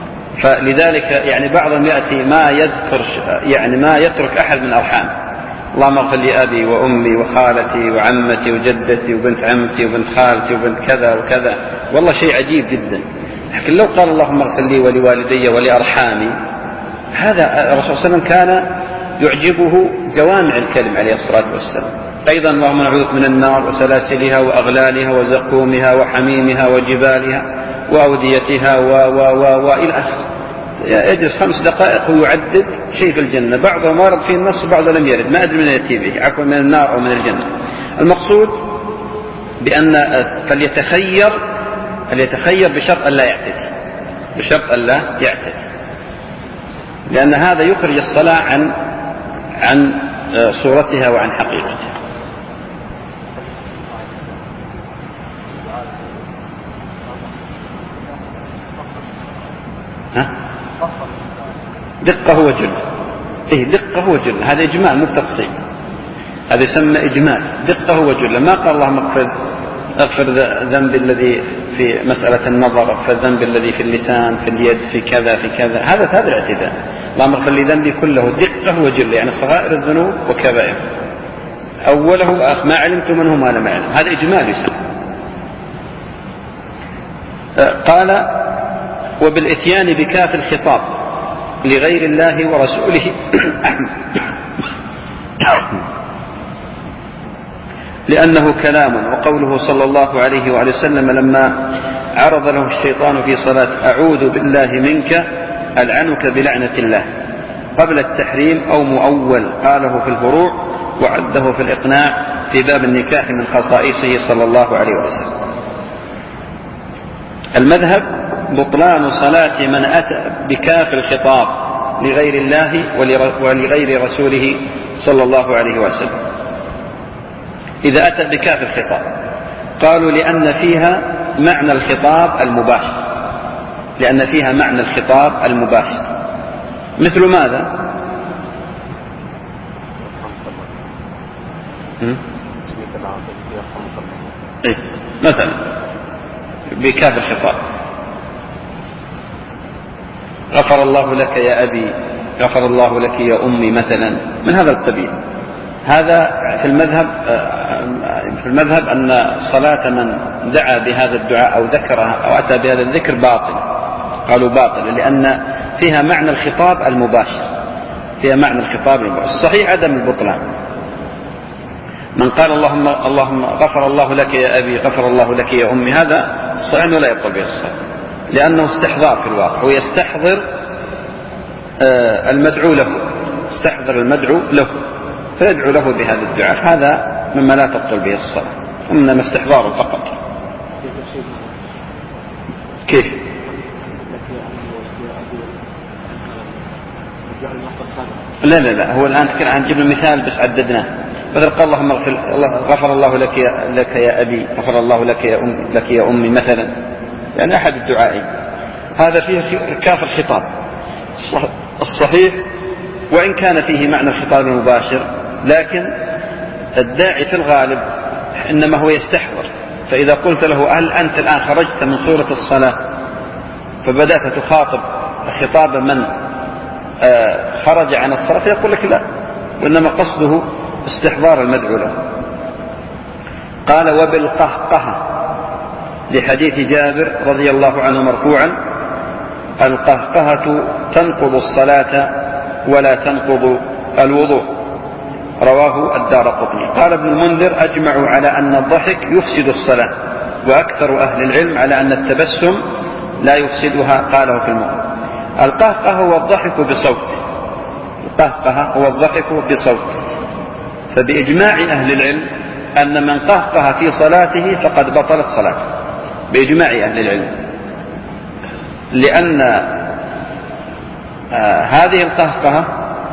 فلذلك يعني بعضهم يأتي ما يذكر، يعني ما يترك أحد من أرحام، اللهم اغفر لي أبي وأمي وخالتي وعمتي وجدتي وبنت عمتي وبنت خالتي وبنت كذا وكذا، والله شيء عجيب جدا. لكن لو قال اللهم اغفر لي ولوالدي ولأرحامي، هذا الرسول صلى الله عليه وسلم كان يعجبه جوامع الكلم عليه الصلاة والسلام. أيضا اللهم نعوذ من النار وسلاسلها وأغلالها وزقومها وحميمها وجبالها وأوديتها و و و وإلى آخره. يجلس خمس دقائق ويعدد شيء في الجنة، بعضهم ورد فيه النص وبعضه لم يرد، ما أدري من يأتي به، عفوا من النار أو من الجنة. المقصود بأن فليتخير فليتخير بشرط أن لا يعتدي، بشرط أن لا يعتدي، لأن هذا يخرج الصلاة عن عن صورتها وعن حقيقتها. ها؟ دقة وجل، إيه دقة وجل، هذا إجمال مو بتفصيل، هذا يسمى إجمال، دقة وجل. ما قال اللهم اغفر اغفر ذنب الذي في مسألة النظر، اغفر ذنب الذي في اللسان، في اليد، في كذا في كذا، هذا هذا الاعتداء. اللهم اغفر لي ذنبي كله، دقة وجل، يعني صغائر الذنوب وكبائر، أوله وآخر، ما علمت منه ما لم أعلم، هذا إجمال يسمى. قال وبالإتيان بكاف الخطاب لغير الله ورسوله لأنه كلام. وقوله صلى الله عليه وآله وسلم لما عرض له الشيطان في صلاة أعوذ بالله منك ألعنك بلعنة الله قبل التحريم أو مؤول، قاله في الفروع وعده في الإقناع في باب النكاح من خصائصه صلى الله عليه وسلم. المذهب بطلان صلاة من أتى بكاف الخطاب لغير الله ولغير رسوله صلى الله عليه وسلم. إذا أتى بكاف الخطاب قالوا لأن فيها معنى الخطاب المباشر، لأن فيها معنى الخطاب المباشر. مثل ماذا؟ إيه؟ مثلا بكاف الخطاب غفر الله لك يا أبي، غفر الله لك يا أمي مثلا، من هذا القبيل. هذا في المذهب في المذهب أن صلاة من دعا بهذا الدعاء أو ذكرها أو أتى بهذا الذكر باطل، قالوا باطل لأن فيها معنى الخطاب المباشر، فيها معنى الخطاب المباشر. الصحيح عدم البطلان. من قال اللهم اللهم غفر الله لك يا أبي، غفر الله لك يا أمي، هذا صحيح ولا يبطل به الصلاة، لأنه استحضار في الواقع، ويستحضر المدعو له، استحضر المدعو له فيدعو له بهذا الدعاء، هذا مما لا تبطل به الصلاة، إنما استحضاره فقط. كيف؟ لا لا لا، هو الآن كنا هنجيب المثال بس عددناه. مثل قال اللهم اغفر غفر الله لك يا لك يا أبي، غفر الله لك يا أمي لك يا أمي مثلا، يعني أحد الدعائين، هذا فيه كاف الخطاب الصحيح، وإن كان فيه معنى الخطاب المباشر، لكن الداعي في الغالب إنما هو يستحضر. فإذا قلت له هل أنت الآن خرجت من صورة الصلاة فبدأت تخاطب خطاب من خرج عن الصلاة، فيقول لك لا، وإنما قصده استحضار المدعو له. قال وبالقهقهة لحديث جابر رضي الله عنه مرفوعا القهقهة تنقض الصلاة ولا تنقض الوضوء، رواه الدارقطني. قال ابن المنذر أجمعوا على أن الضحك يفسد الصلاة، وأكثر أهل العلم على أن التبسم لا يفسدها، قاله في المغني. القهقه هو الضحك بصوت، القهقه هو الضحك بصوت، فبإجماع أهل العلم أن من قهقه في صلاته فقد بطلت صلاته، بإجماع أهل العلم، لأن آه هذه القهقه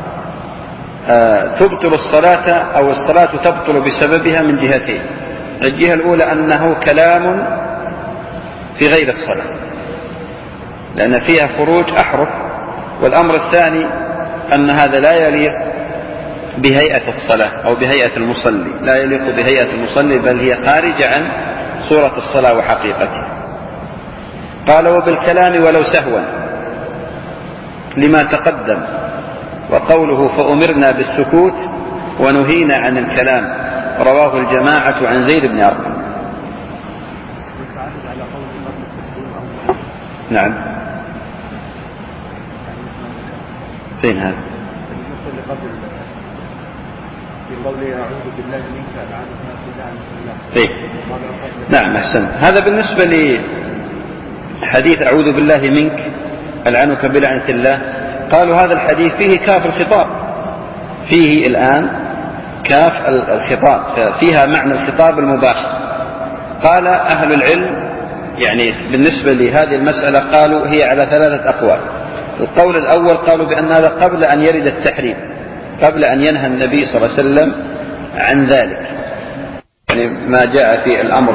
آه تبطل الصلاة، أو الصلاة تبطل بسببها من جهتين. الجهة الأولى أنه كلام في غير الصلاة لأن فيها خروج أحرف، والأمر الثاني أن هذا لا يليق بهيئة الصلاة أو بهيئة المصلي، لا يليق بهيئة المصلي، بل هي خارجة عن صورة الصلاة وحقيقتها. قال وبالكلام ولو سهوا لما تقدم، وقوله فأمرنا بالسكوت ونهينا عن الكلام، رواه الجماعة عن زيد بن أرقم. نعم. فين هذا؟ إيه؟ نعم أحسنت. هذا بالنسبة لحديث أعوذ بالله منك ألعنك بلعنة الله، قالوا هذا الحديث فيه كاف الخطاب، فيه الآن كاف الخطاب، فيها معنى الخطاب المباشر. قال أهل العلم يعني بالنسبة لهذه المسألة قالوا هي على ثلاثة أقوال. القول الأول قالوا بأن هذا قبل أن يرد التحريم، قبل أن ينهى النبي صلى الله عليه وسلم عن ذلك، يعني ما جاء في الأمر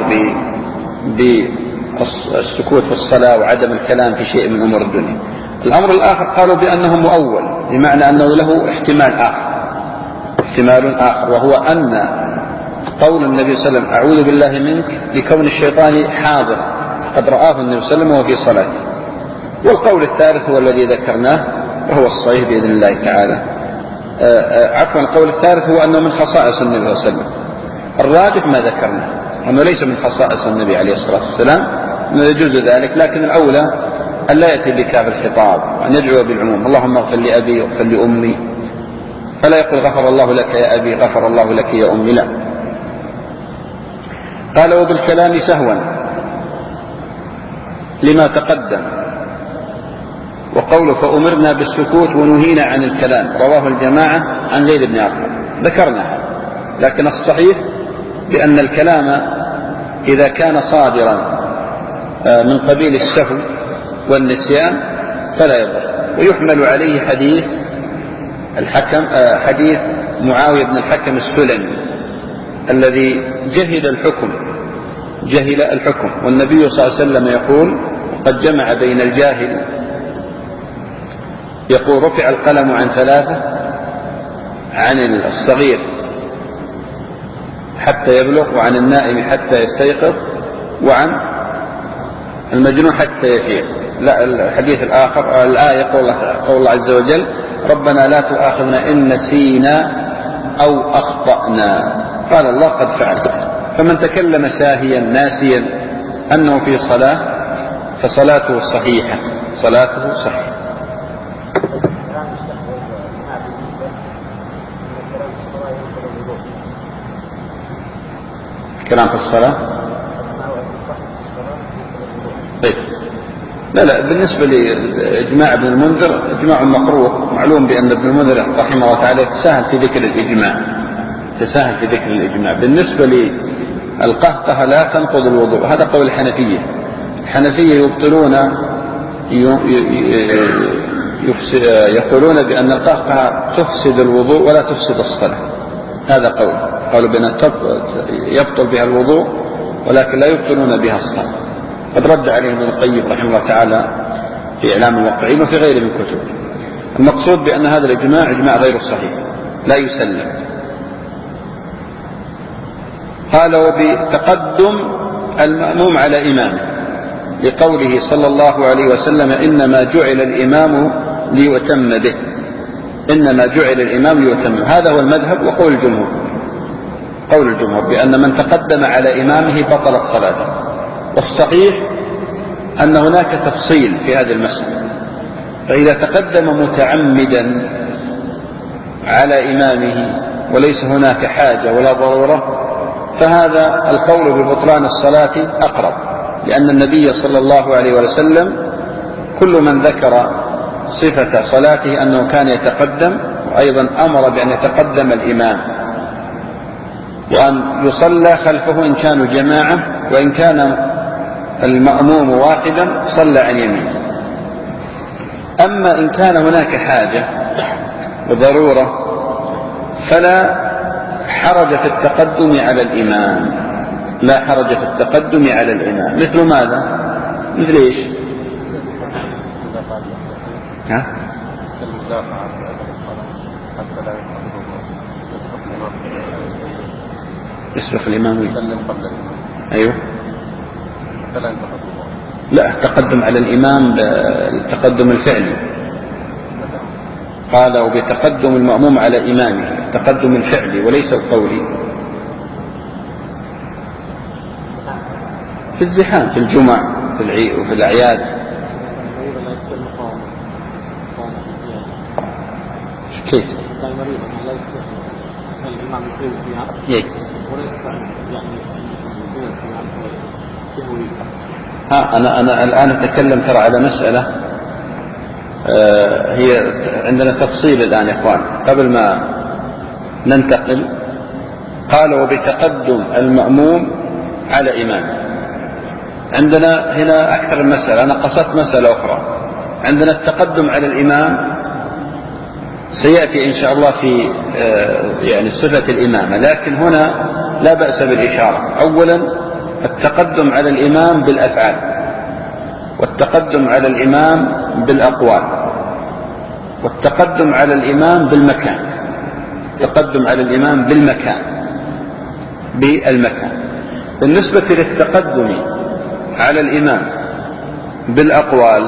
بالسكوت في الصلاة وعدم الكلام في شيء من أمور الدنيا. الأمر الآخر قالوا بأنه مؤول، بمعنى أنه له احتمال آخر، احتمال آخر وهو أن قول النبي صلى الله عليه وسلم أعوذ بالله منك لكون الشيطان حاضر قد رآه النبي صلى الله عليه وسلم وهو في صلاته. والقول الثالث هو الذي ذكرناه وهو الصحيح بإذن الله تعالى. عفوا القول الثالث هو أنه من خصائص النبي صلى الله عليه وسلم. الراجح ما ذكرنا أنه ليس من خصائص النبي عليه الصلاة والسلام، أنه يجوز ذلك، لكن الأولى أن لا يأتي بكاف الخطاب وأن يدعو بالعموم، اللهم اغفر لأبي واغفر لأمي، فلا يقول غفر الله لك يا أبي غفر الله لك يا أمي، لا. قال وبالكلام سهوا لما تقدم، وقوله فأمرنا بالسكوت ونهينا عن الكلام، رواه الجماعة عن زيد بن أرقم، ذكرناها. لكن الصحيح بأن الكلام إذا كان صادرا من قبيل السهو والنسيان فلا يضر. ويحمل عليه حديث الحكم حديث معاوية بن الحكم السلمي الذي جهل الحكم جهل الحكم والنبي صلى الله عليه وسلم يقول قد جمع بين الجاهل، يقول رفع القلم عن ثلاثة، عن الصغير حتى يبلغ، وعن النائم حتى يستيقظ، وعن المجنون حتى يفيق. لا الحديث الآخر الآية قول الله عز وجل ربنا لا تؤاخذنا إن نسينا أو أخطأنا، قال الله قد فعلت. فمن تكلم ساهيا ناسيا أنه في صلاة فصلاته صحيحة، صلاته صحيحة. كلام في الصلاة طيب. لا لا بالنسبة لإجماع ابن المنذر إجماع مقروء، معلوم بأن ابن المنذر رحمه الله تعالى تساهل في ذكر الإجماع، تساهل في ذكر الإجماع. بالنسبة للقهقه لا تنقض الوضوء، هذا قول الحنفية. الحنفية يبطلون يقولون بأن القهقه تفسد الوضوء ولا تفسد الصلاة، هذا قول، قالوا بأن يبطل بها الوضوء ولكن لا يبطلون بها الصلاة. قد رد عليهم ابن القيم رحمه الله تعالى في إعلام الموقعين وفي غيره من كتب. المقصود بأن هذا الإجماع إجماع غير صحيح لا يسلم. قال وبتقدم المأموم على إمامه لقوله صلى الله عليه وسلم إنما جعل الإمام ليؤتم به، إنما جعل الإمام ليؤتم به. هذا هو المذهب وقول الجمهور، قول الجمهور بأن من تقدم على إمامه بطلت صلاته. والصحيح أن هناك تفصيل في هذه المسألة، فإذا تقدم متعمدا على إمامه وليس هناك حاجة ولا ضرورة فهذا القول ببطلان الصلاة أقرب، لأن النبي صلى الله عليه وسلم كل من ذكر صفة صلاته أنه كان يتقدم، وأيضا أمر بأن يتقدم الإمام وأن يصلى خلفه إن كانوا جماعة، وإن كان المأموم واحدا صلى عن يمينه. أما إن كان هناك حاجة وضرورة فلا حرج في التقدم على الإمام، لا حرج في التقدم على الإمام. مثل ماذا؟ مثل إيش؟ ها؟ يسبق الإمام. أيوه. لا التقدم على الإمام التقدم الفعلي، قال وبتقدم المأموم على إمامه، التقدم الفعلي وليس القولي، في الزحام، في الجمع في العيد وفي الأعياد. كيف؟ ها أنا أنا الآن أتكلم ترى على مسألة آه هي عندنا تفصيل الآن يا إخوان قبل ما ننتقل. قال وبتقدم المأموم على إمامه. عندنا هنا أكثر من مسألة، أنا قصدت مسألة أخرى. عندنا التقدم على الإمام سيأتي إن شاء الله في يعني صفة الإمامة، لكن هنا لا بأس بالإشارة. أولا التقدم على الإمام بالأفعال، والتقدم على الإمام بالأقوال، والتقدم على الإمام بالمكان. التقدم على الإمام بالمكان بالمكان بالنسبة للتقدم على الإمام بالأقوال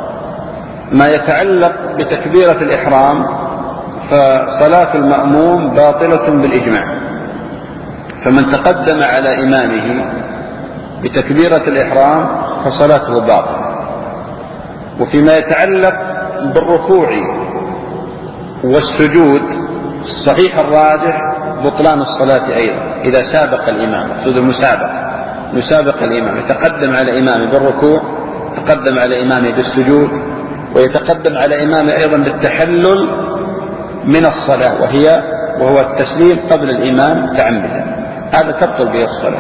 ما يتعلق بتكبيرة الإحرام فصلاة المأموم باطلة بالإجماع، فمن تقدم على إمامه بتكبيرة الإحرام فصلاته باطلة. وفيما يتعلق بالركوع والسجود الصحيح الراجح بطلان الصلاة أيضا إذا سابق الإمام، مقصود المسابقة، يسابق الإمام، يتقدم على إمامه بالركوع، يتقدم على إمامه بالسجود، ويتقدم على إمامه أيضا بالتحلل من الصلاة وهي وهو التسليم قبل الإمام تعمدا، هذا تبطل به الصلاة.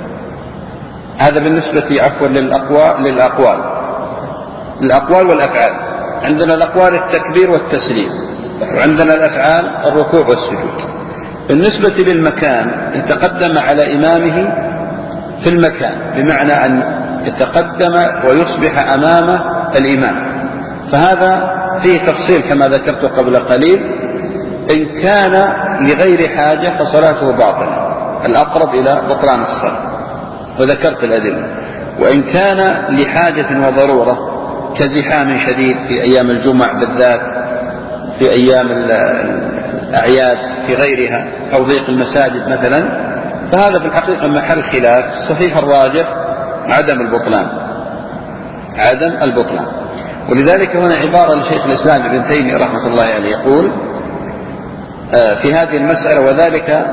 هذا بالنسبة عفوا للأقوال للأقوال الأقوال والأفعال. عندنا الأقوال التكبير والتسليم، وعندنا الأفعال الركوع والسجود. بالنسبة للمكان يتقدم على إمامه في المكان، بمعنى أن يتقدم ويصبح أمام الإمام، فهذا فيه تفصيل كما ذكرت قبل قليل. إن كان لغير حاجة فصلاته باطلة، الأقرب إلى بطلان الصلاة، وذكرت الأدلة. وإن كان لحاجة وضرورة كزحام شديد في أيام الجمع بالذات، في أيام الأعياد في غيرها، أو ضيق المساجد مثلا، فهذا في الحقيقة محل خلاف. الصحيح الراجح عدم البطلان عدم البطلان ولذلك هنا عبارة لشيخ الإسلام ابن تيمية رحمة الله عليه يقول في هذه المسألة: وذلك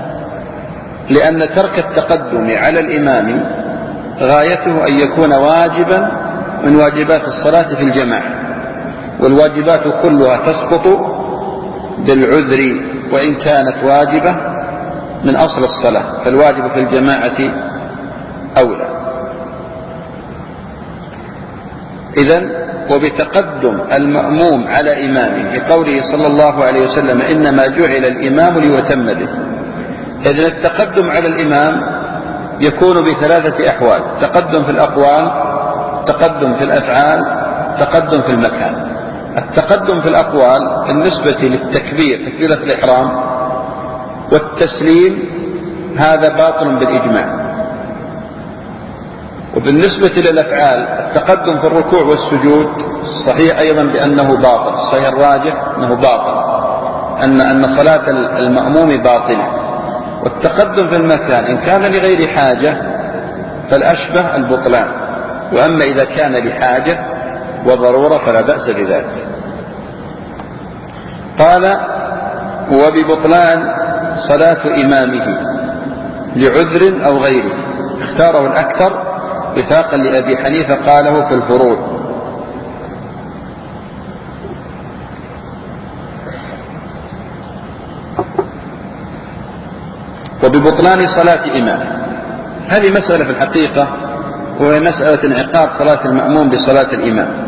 لأن ترك التقدم على الإمام غايته أن يكون واجبا من واجبات الصلاة في الجماعة، والواجبات كلها تسقط بالعذر وإن كانت واجبة من أصل الصلاة، فالواجب في الجماعة أولى. إذن وبتقدم المأموم على إمامه لقوله صلى الله عليه وسلم: إنما جعل الإمام ليؤتم به. إذن التقدم على الإمام يكون بثلاثة أحوال: تقدم في الأقوال، تقدم في الأفعال، تقدم في المكان. التقدم في الأقوال بالنسبة للتكبير، تكبيرة الإحرام والتسليم، هذا باطل بالإجماع. وبالنسبة للأفعال التقدم في الركوع والسجود الصحيح أيضا بأنه باطل، الصحيح الراجح أنه باطل، أن أن صلاة المأموم باطلة. والتقدم في المكان إن كان لغير حاجة فالأشبه البطلان، وأما إذا كان لحاجة وضرورة فلا بأس بذلك. قال: وببطلان صلاة إمامه لعذر أو غيره، اختاره الأكثر وفاقا لأبي حنيفة قاله في الفروع. وببطلان صلاة إمامه، هذه مسألة في الحقيقة وهي مسألة انعقاد صلاة المأموم بصلاة الإمام،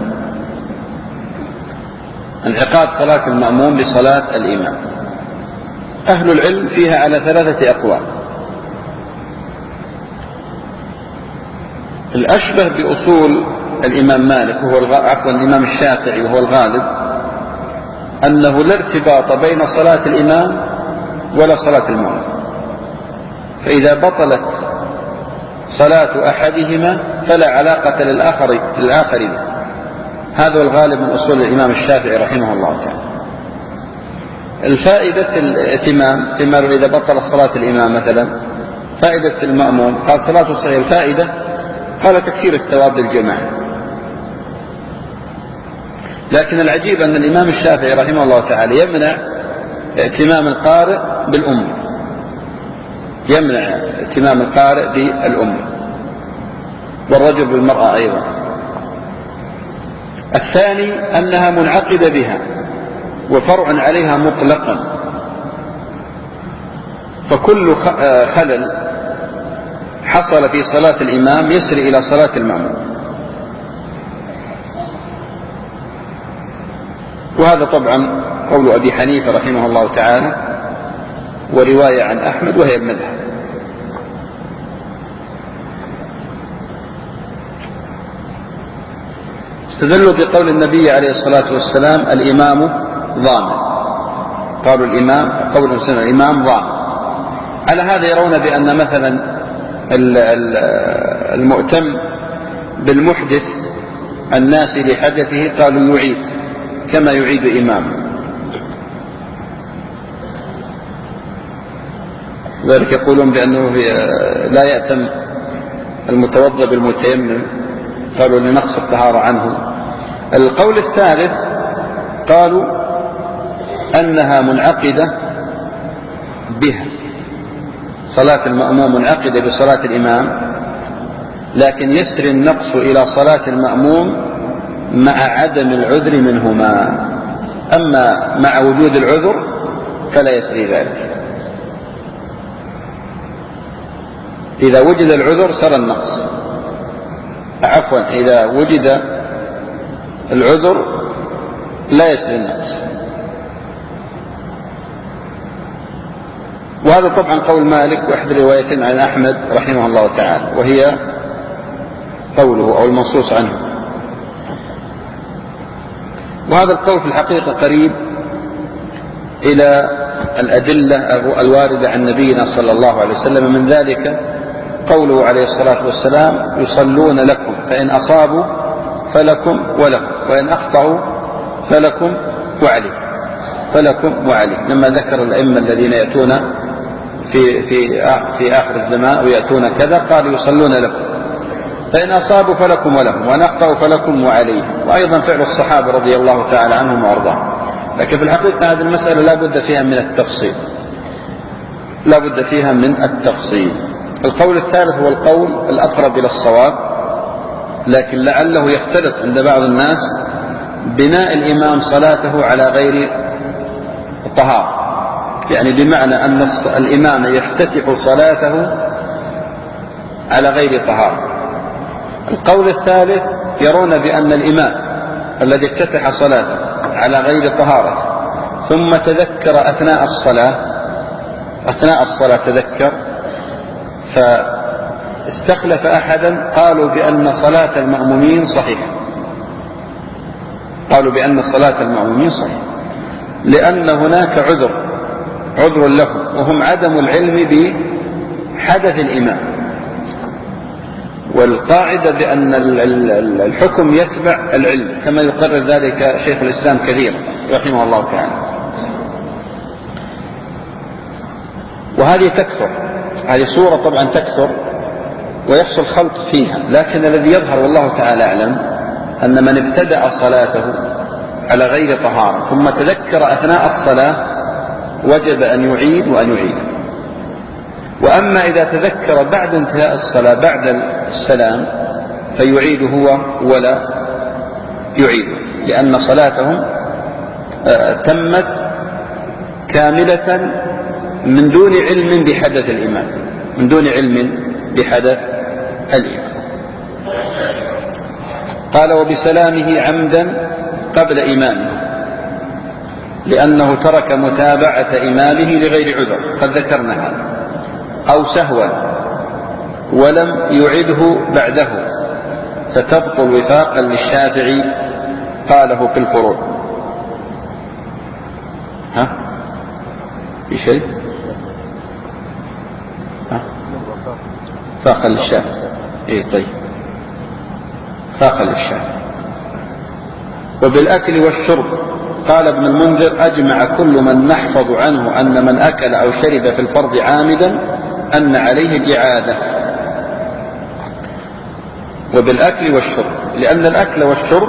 انعقاد صلاة المأموم بصلاة الإمام. أهل العلم فيها على ثلاثة أقوال. الأشبه بأصول الإمام مالك وهو عفوا الإمام الشافعي وهو الغالب أنه لا ارتباط بين صلاة الإمام ولا صلاة المأموم، فإذا بطلت صلاة أحدهما فلا علاقة للآخر للآخر به. هذا الغالب من أصول الإمام الشافعي رحمه الله تعالى. الفائدة الائتمام فيما إذا بطل صلاة الإمام مثلا، فائدة المأموم قال صلاته صحيحة، الفائدة قال تكثير الثواب للجماعة. لكن العجيب أن الإمام الشافعي رحمه الله تعالى يمنع ائتمام القارئ بالأم، يمنع ائتمام القارئ بالأم، والرجل بالمرأة أيضا. الثاني أنها منعقدة بها وفرع عليها مطلقا، فكل خلل حصل في صلاة الإمام يسري إلى صلاة المأموم. وهذا طبعا قول أبي حنيفة رحمه الله تعالى، ورواية عن أحمد وهي المذهب. استدلوا بقول النبي عليه الصلاة والسلام الإمام ضامن، قالوا الإمام قول الإمام ضامن. على هذا يرون بأن مثلا المؤتم بالمحدث الناس لحدثه قالوا يعيد كما يعيد إمامه، ذلك يقولون بأنه لا يأتم المتوضأ بالمتيمم، قالوا لنقص الطهارة عنه. القول الثالث قالوا أنها منعقدة بها، صلاة المأموم منعقدة بصلاة الإمام، لكن يسري النقص إلى صلاة المأموم مع عدم العذر منهما، أما مع وجود العذر فلا يسري ذلك. إذا وجد العذر سرى النقص، عفوا إذا وجد العذر لا يسري النقص. وهذا طبعا قول مالك وأحد روايتين عن أحمد رحمه الله تعالى، وهي قوله أو المنصوص عنه. وهذا القول في الحقيقة قريب إلى الأدلة الواردة عن نبينا صلى الله عليه وسلم، من ذلك قوله عليه الصلاة والسلام يصلون لكم فإن أصابوا فلكم ولهم وإن أخطأوا فلكم وعليه فلكم وعليه، لما ذكر الأئمة الذين يأتون في, في, في آخر الزمان ويأتون كذا قال يصلون لكم فإن أصابوا فلكم ولهم وإن أخطأوا فلكم وعليه، وأيضا فعل الصحابة رضي الله تعالى عنهم وأرضاهم. لكن في الحقيقة هذه المسألة لا بد فيها من التفصيل، لا بد فيها من التفصيل. القول الثالث هو القول الأقرب إلى الصواب، لكن لعله يختلط عند بعض الناس بناء الإمام صلاته على غير طهارة، يعني بمعنى أن الإمام يفتتح صلاته على غير طهارة. القول الثالث يرون بأن الإمام الذي افتتح صلاته على غير طهارة ثم تذكر أثناء الصلاة أثناء الصلاة تذكر فاستخلف أحدا، قالوا بأن صلاة المأمومين صحيحة، قالوا بأن صلاة المأمومين صحيحة لأن هناك عذر عذر لهم، وهم عدم العلم بحدث الإمام. والقاعدة بأن الحكم يتبع العلم كما يقرر ذلك شيخ الإسلام كثيرا رحمه الله تعالى. وهذه تكثر، هذه صورة طبعا تكثر ويحصل خلط فيها، لكن الذي يظهر والله تعالى أعلم أن من ابتدأ صلاته على غير طهارة ثم تذكر أثناء الصلاة وجب أن يعيد وأن يعيد. وأما إذا تذكر بعد انتهاء الصلاة بعد السلام فيعيد هو ولا يعيد، لأن صلاتهم تمت كاملة من دون علم بحدث الإمام من دون علم بحدث الإمام. قال وبسلامه عمدا قبل إمامه، لأنه ترك متابعة إمامه لغير عذر، قد ذكرنا هذا، أو سهوا ولم يعده بعده فتبطل وفاقا للشافعي قاله في الفروع. ها في شيء ها فاقا للشافعي ايه طيب فاقا للشافعي. وبالأكل والشرب قال ابن المنذر: أجمع كل من نحفظ عنه أن من أكل أو شرب في الفرض عامدا أن عليه الإعادة، وبالأكل والشرب، لأن الأكل والشرب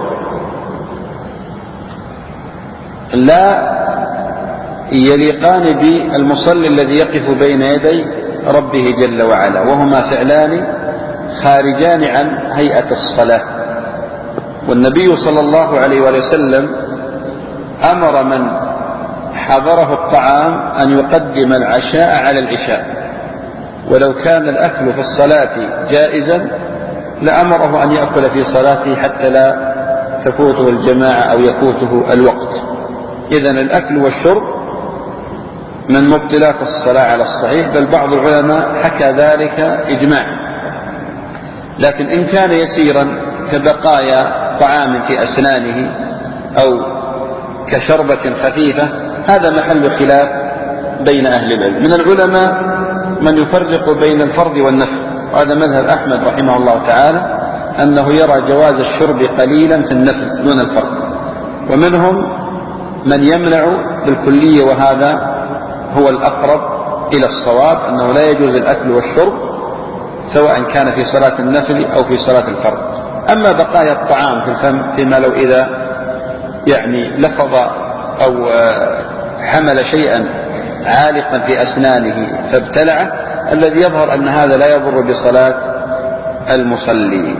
لا يليقان بالمصلي الذي يقف بين يدي ربه جل وعلا، وهما فعلان خارجان عن هيئة الصلاة. والنبي صلى الله عليه وسلم أمر من حضره الطعام أن يقدم العشاء على العشاء، ولو كان الأكل في الصلاة جائزا لأمره أن يأكل في صلاته حتى لا تفوته الجماعة أو يفوته الوقت. إذن الأكل والشرب من مبطلات الصلاة على الصحيح، بل بعض العلماء حكى ذلك إجماع. لكن إن كان يسيرا كبقايا طعام في أسنانه أو كشربة خفيفة هذا محل خلاف بين أهل العلم. من العلماء من يفرق بين الفرض والنفل، وهذا مذهب أحمد رحمه الله تعالى أنه يرى جواز الشرب قليلا في النفل دون الفرض، ومنهم من يمنع بالكلية، وهذا هو الأقرب إلى الصواب، أنه لا يجوز الأكل والشرب سواء كان في صلاة النفل أو في صلاة الفرض. أما بقايا الطعام في الفم فيما لو إذا يعني لفظ أو حمل شيئا عالقا في أسنانه فابتلعه، الذي يظهر أن هذا لا يضر بصلاة المصلي.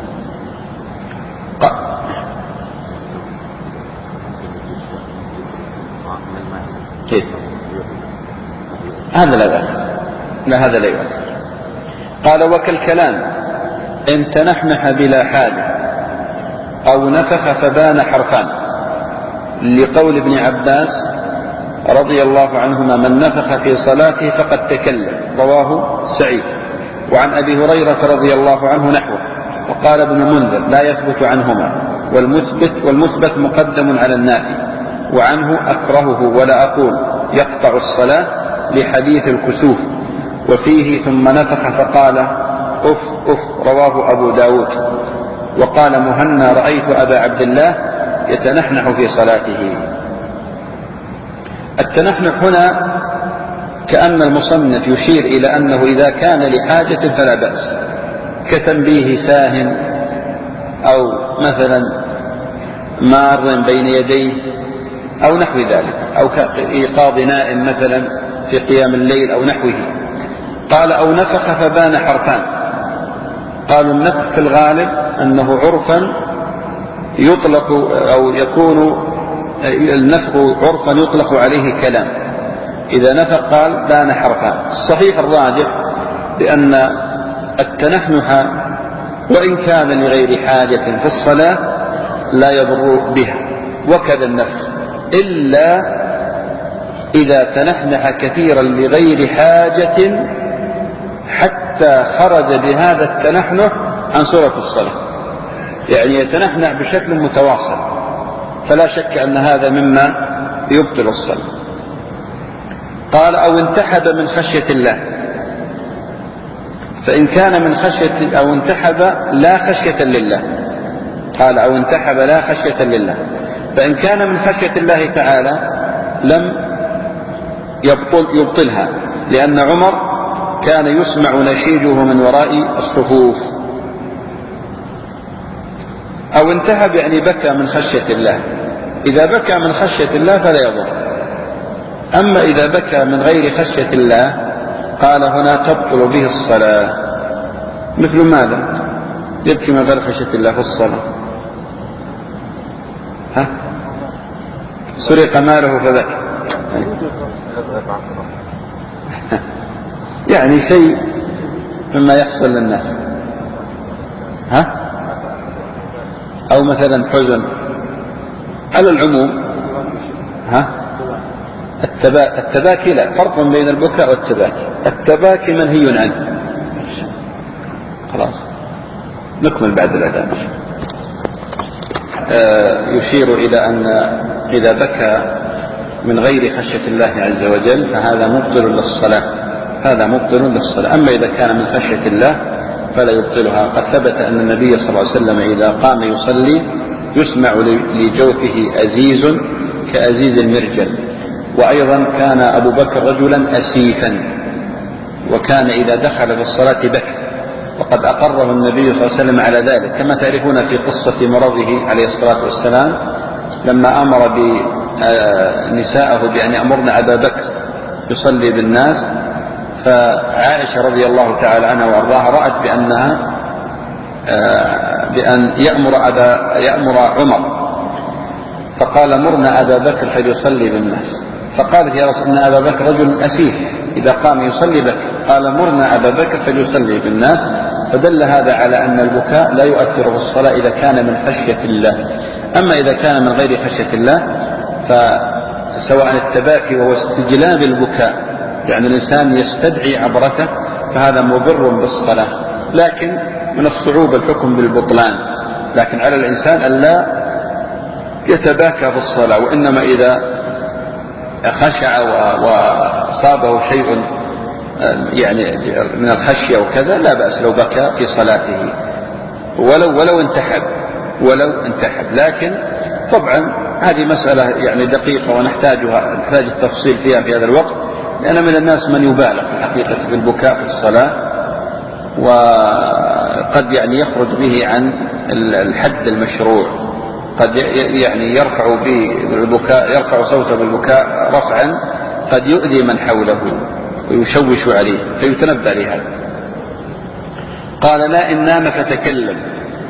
كيف؟ هذا لا بأس، لا هذا لا يؤثر. قال: وكالكلام إن تنحنح بلا حاجة أو نفخ فبان حرفان، لقول ابن عباس رضي الله عنهما: من نفخ في صلاته فقد تكلم، رواه سعيد. وعن أبي هريرة رضي الله عنه نحوه. وقال ابن منذر: لا يثبت عنهما، والمثبت, والمثبت مقدم على النافي. وعنه: أكرهه ولا أقول يقطع الصلاة، لحديث الكسوف، وفيه ثم نفخ فقال أف أف، رواه أبو داود. وقال مهنا: رأيت أبا عبد الله يتنحنح في صلاته. التنحنح هنا كأن المصنف يشير إلى أنه إذا كان لحاجة فلا بأس، كتنبيه ساه أو مثلا مار بين يديه أو نحو ذلك، أو كإيقاظ نائم مثلا في قيام الليل أو نحوه. قال: أو نفخ فبان حرفان. قالوا النفخ في الغالب أنه عرفا يطلق أو يكون النفخ عرفا يطلق عليه كلام. إذا نفخ قال بان حرفان. الصحيح الراجح بأن التنحنح وإن كان لغير حاجة في الصلاة لا يضر بها، وكذا النفخ، إلا إذا تنحنح كثيرا لغير حاجة حتى خرج بهذا التنحنح عن صورة الصلاة، يعني يتنحنح بشكل متواصل، فلا شك أن هذا مما يبطل الصلاة. قال: أو انتحب من خشية الله. فإن كان من خشية أو انتحب لا خشية لله، قال: أو انتحب لا خشية لله. فإن كان من خشية الله تعالى لم يبطل يبطلها، لأن عمر كان يسمع نشيجه من وراء الصفوف. أو انتحب يعني بكى من خشية الله. إذا بكى من خشية الله فلا يضر. أما إذا بكى من غير خشية الله قال هنا تبطل به الصلاة. مثل ماذا؟ يبكي من غير خشية الله في الصلاة. ها؟ سرق ماله فبكى، يعني شيء مما يحصل للناس. ها؟ أو مثلا حزن. على العموم ها؟ التبا... التباكي لا فرق بين البكاء والتباكي. التباكي منهي عنه. خلاص نكمل بعد الأذان. آه يشير إلى أن إذا بكى من غير خشية الله عز وجل فهذا مبطل للصلاة، هذا مبطل للصلاة. أما إذا كان من خشية الله فلا يبطلها. قد ثبت أن النبي صلى الله عليه وسلم إذا قام يصلي يسمع لجوفه أزيز كأزيز المرجل. وأيضا كان أبو بكر رجلا أسيفا، وكان إذا دخل في الصلاة بكى، وقد أقره النبي صلى الله عليه وسلم على ذلك، كما تعرفون في قصة مرضه عليه الصلاة والسلام لما أمر بنساءه بأن يأمرن أبا بكر يصلي بالناس، فعائشة رضي الله تعالى عنها وأرضاها رأت بأنها بأن يأمر, أبا يأمر عمر، فقال مرنا أبا بكر فليصلي بالناس. فقالت يا رسول إن أبا بكر رجل أسيف إذا قام يصلي بكى، قال مرنا أبا بكر فليصلي بالناس. فدل هذا على أن البكاء لا يؤثر في الصلاة إذا كان من خشية الله. أما إذا كان من غير خشية الله فسواء التباكي وهو استجلاب البكاء، يعني الإنسان يستدعي عبرته، فهذا مضر بالصلاة، لكن من الصعوبة الحكم بالبطلان. لكن على الإنسان أن لا يتباكى في الصلاة، وإنما إذا خشع وصابه شيء يعني من الخشية وكذا لا بأس لو بكى في صلاته ولو ولو انتحب ولو انتحب لكن طبعا هذه مسألة يعني دقيقة ونحتاجها نحتاج التفصيل فيها في هذا الوقت، لأن من الناس من يبالغ في الحقيقة في البكاء في الصلاة، وقد يعني يخرج به عن الحد المشروع، قد يعني يرفع بالبكاء يرفع صوته بالبكاء رفعا قد يؤذي من حوله ويشوش عليه فيتنبه لهذا. قال لا إن نام فتكلم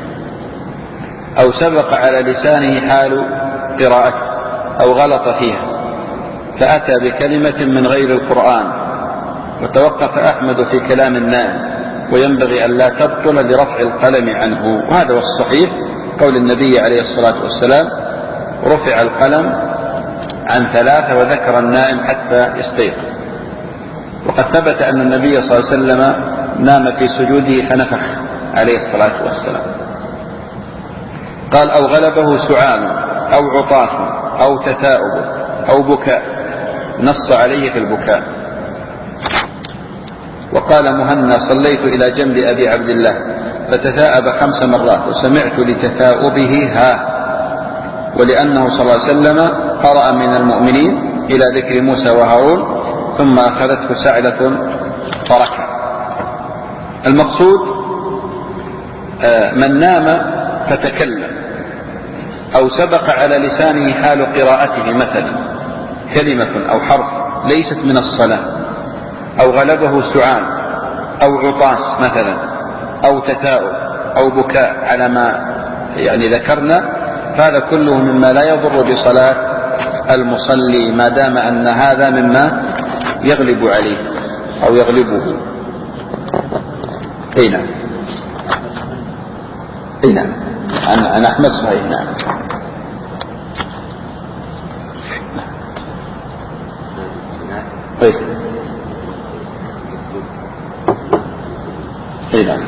أو سبق على لسانه حال قراءته أو غلط فيها فأتى بكلمة من غير القرآن، وتوقف أحمد في كلام النائم، وينبغي أن لا تبطل لرفع القلم عنه. وهذا هو الصحيح، قول النبي عليه الصلاة والسلام رفع القلم عن ثلاثة وذكر النائم حتى يستيقظ. وقد ثبت أن النبي صلى الله عليه وسلم نام في سجوده فنفخ عليه الصلاة والسلام. قال أو غلبه سعال أو عطاس أو تثاؤب أو بكاء، نص عليه في البكاء. وقال مهنا صليت إلى جنب أبي عبد الله فتثاءب خمس مرات وسمعت لتثاؤبه ها، ولأنه صلى الله عليه وسلم قرأ من المؤمنين إلى ذكر موسى وهارون ثم أخذته سعلة فركع. المقصود من نام فتكلم أو سبق على لسانه حال قراءته مثلا كلمة أو حرف ليست من الصلاة، أو غلبه سعال أو عطاس مثلا أو تثاؤب أو بكاء على ما يعني ذكرنا، فهذا كله مما لا يضر بصلاة المصلي ما دام أن هذا مما يغلب عليه أو يغلبه. اي نعم اي نعم عن أحمد صحيح. نعم اي اي نعم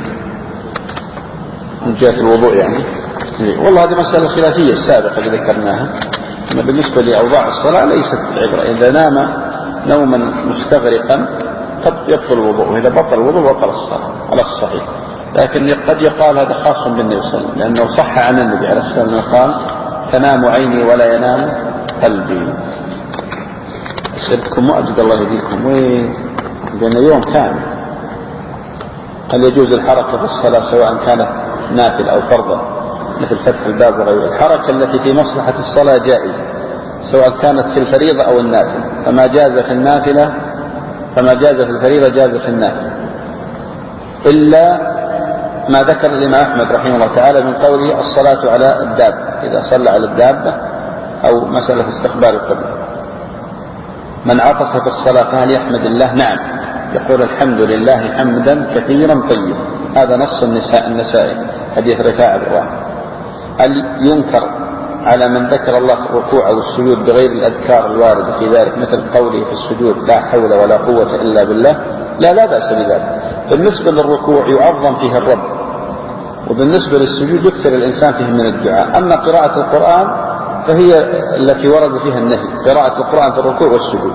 من جهة الوضوء يعني. والله هذه مسألة خلافية السابقة اللي ذكرناها، أما بالنسبة لأوضاع الصلاة ليست العبرة، إذا نام نوما مستغرقا قد يبطل الوضوء، وإذا بطل الوضوء بطل الصلاة على الصحيح. لكن قد يقال هذا خاص بالنبي صلى الله عليه وسلم، لأنه صح عن النبي عليه الصلاة والسلام قال تنام عيني ولا ينام قلبي. أسألكم وأجد الله يهديكم، وين بين يوم كامل هل يجوز الحركة في الصلاة سواء كانت نافل أو فرضا مثل فتح الباب وغيره؟ الحركة التي في مصلحة الصلاة جائزة سواء كانت في الفريضة أو النافلة، فما جاز في النافلة فما جاز في الفريضة جاز في النافلة، إلا ما ذكر الإمام أحمد رحمه الله تعالى من قوله الصلاة على الدابة، إذا صلى على الدابة، أو مسألة استقبال القبلة. من عطس في الصلاة فهل يحمد الله؟ نعم، يقول الحمد لله حمدا كثيرا طيبا، هذا نص النساء النسائي حديث رفاعة بن رافع. هل ينكر على من ذكر الله في الركوع أو السجود بغير الأذكار الواردة في ذلك مثل قوله في السجود لا حول ولا قوة إلا بالله؟ لا لا بأس بذلك. بالنسبة للركوع يعظم فيه الرب، وبالنسبة للسجود يكثر الإنسان فيه من الدعاء. أما قراءة القرآن فهي التي ورد فيها النهي، قراءة القرآن في الركوع والسجود.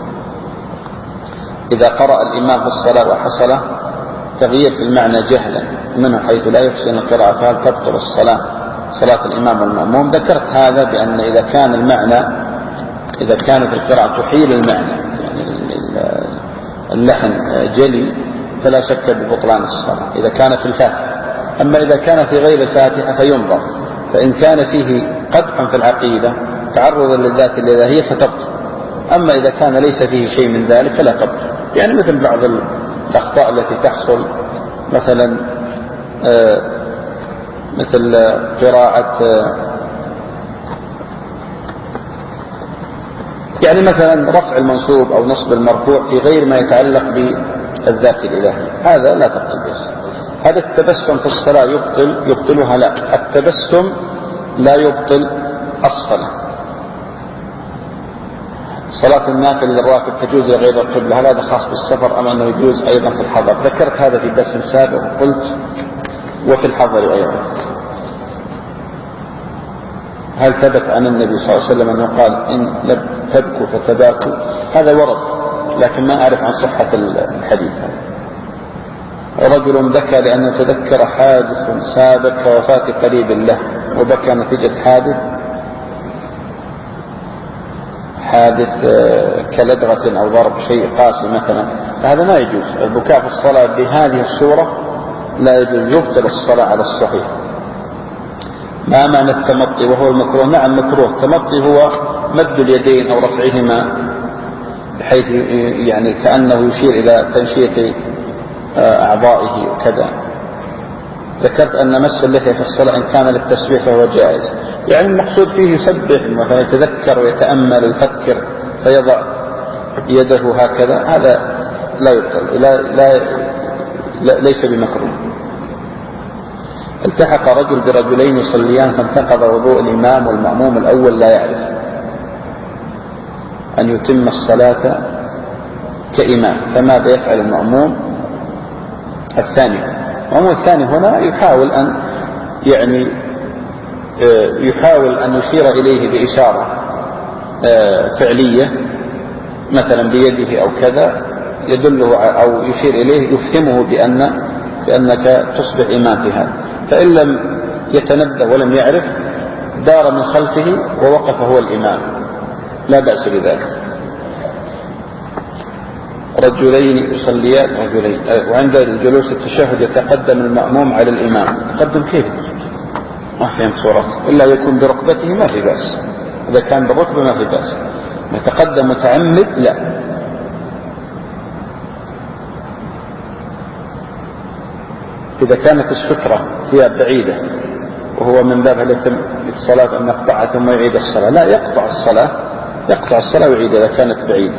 إذا قرأ الإمام في الصلاة وحصل تغيير في المعنى جهلا منه حيث لا يحسن القراءة فهل تبطل الصلاة صلاة الإمام والمأموم؟ ذكرت هذا بأن إذا كان المعنى إذا كانت القراءة تحيل المعنى يعني اللحن جلي فلا شك ببطلان الصلاة إذا كان في الفاتحة. أما إذا كان في غير الفاتحة فينظر، فإن كان فيه قدح في العقيدة تعرضا للذات الإلهية فتبطل، أما إذا كان ليس فيه شيء من ذلك فلا تبطل. يعني مثل بعض الأخطاء التي تحصل مثلا آه مثل قراءة آه يعني مثلا رفع المنصوب أو نصب المرفوع في غير ما يتعلق بالذات الإلهية، هذا لا تبطل به. هذا التبسم في الصلاة يبطل يبطلها؟ لا، التبسم لا يبطل الصلاة. صلاة النافلة للراكب تجوز لغير القبلة، هل هذا خاص بالسفر أم أنه يجوز أيضا في الحضر؟ ذكرت هذا في درس سابق وقلت وفي الحضر أيضا. هل ثبت عن النبي صلى الله عليه وسلم أنه قال إن لم تبكوا فتباكوا؟ هذا ورد لكن ما أعرف عن صحة الحديث. رجل بكى لأنه تذكر حادث سابق كوفاة قريب له وبكى نتيجة حادث حادث كلدغة أو ضرب شيء قاسي مثلا، هذا ما يجوز. البكاء في الصلاة بهذه الصورة لا يجوز، يبطل الصلاة على الصحيح. ما معنى التمطي وهو المكروه؟ نعم مكروه. التمطي هو مد اليدين أو رفعهما بحيث يعني كأنه يشير إلى تنشيط أعضائه وكذا. ذكرت أن مس اللحية في الصلاة إن كان للتسبيح فهو جائز، يعني المقصود فيه يسبح مثلا يتذكر ويتأمل ويفكر فيضع يده هكذا، هذا لا يبطل، لا لا لا ليس بمكروه. التحق رجل برجلين يصليان فانتقض وضوء الإمام والمأموم الأول لا يعرف أن يتم الصلاة كإمام، فماذا يفعل المأموم الثاني؟ المأموم الثاني هنا يحاول أن يعني يحاول أن يشير إليه بإشارة فعلية مثلا بيده أو كذا يدله أو يشير إليه يفهمه بأن بأنك تصبح إمام في هذا. فإن لم يتنبه ولم يعرف دار من خلفه ووقف هو الإمام، لا بأس بذلك. رجلين يصليان رجلين وعند الجلوس التشهد يتقدم المأموم على الإمام. تقدم كيف؟ ما فهمت صورته، إلا يكون بركبته ما في بأس، إذا كان بالركبة ما في بأس. يتقدم متعمد لا. إذا كانت السترة ثياب بعيدة وهو من باب هل يتم الصلاة أن يقطعها ثم يعيد الصلاة؟ لا، يقطع الصلاة يقطع الصلاة ويعيد إذا كانت بعيدة.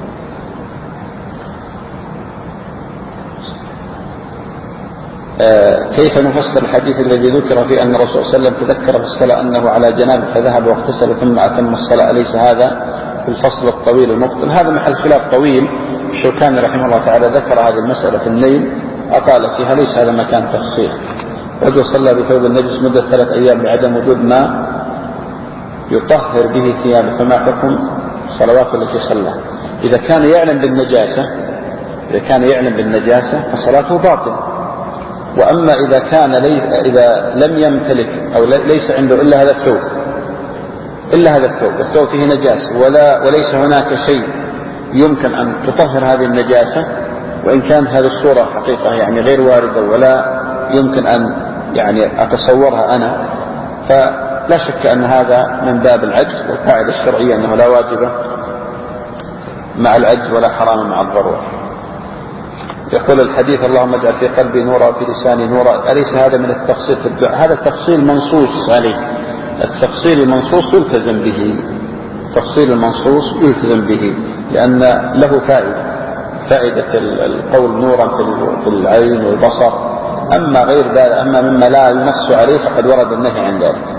آه كيف نفسر الحديث الذي ذكر فيه أن الرسول صلى الله عليه وسلم تذكر في الصلاة أنه على جناب فذهب واغتسل ثم أتم الصلاة؟ أليس هذا في الفصل الطويل المبطل؟ هذا محل خلاف طويل. الشوكاني رحمه الله تعالى ذكر هذه المسألة في النيل أقال فيها، ليس هذا مكان تفصيل. رجل صلى بثوب النجس مدة ثلاث أيام لعدم وجود ما يطهر به ثيابه، فما حكم صلوات التي صلى؟ إذا كان يعلم بالنجاسة إذا كان يعلم بالنجاسة فصلاته باطلة. وأما إذا كان ليس إذا لم يمتلك أو ليس عنده إلا هذا الثوب إلا هذا الثوب الثوب فيه نجاسة ولا وليس هناك شيء يمكن أن تطهر هذه النجاسة، وإن كان هذه الصورة حقيقة يعني غير واردة ولا يمكن أن يعني أتصورها أنا، فلا شك أن هذا من باب العجز. والقاعدة الشرعية أنه لا واجب مع العجز ولا حرام مع الضرورة. يقول الحديث اللهم اجعل في قلبي نورا وفي لساني نورا، أليس هذا من التفصيل في الدعاء؟ هذا التفصيل منصوص عليه، التفصيل المنصوص يلتزم به التفصيل المنصوص يلتزم به لأن له فائدة فائدة القول نورا في العين والبصر. أما غير ذلك أما مما لا ينص عليه فقد ورد النهي عن ذلك.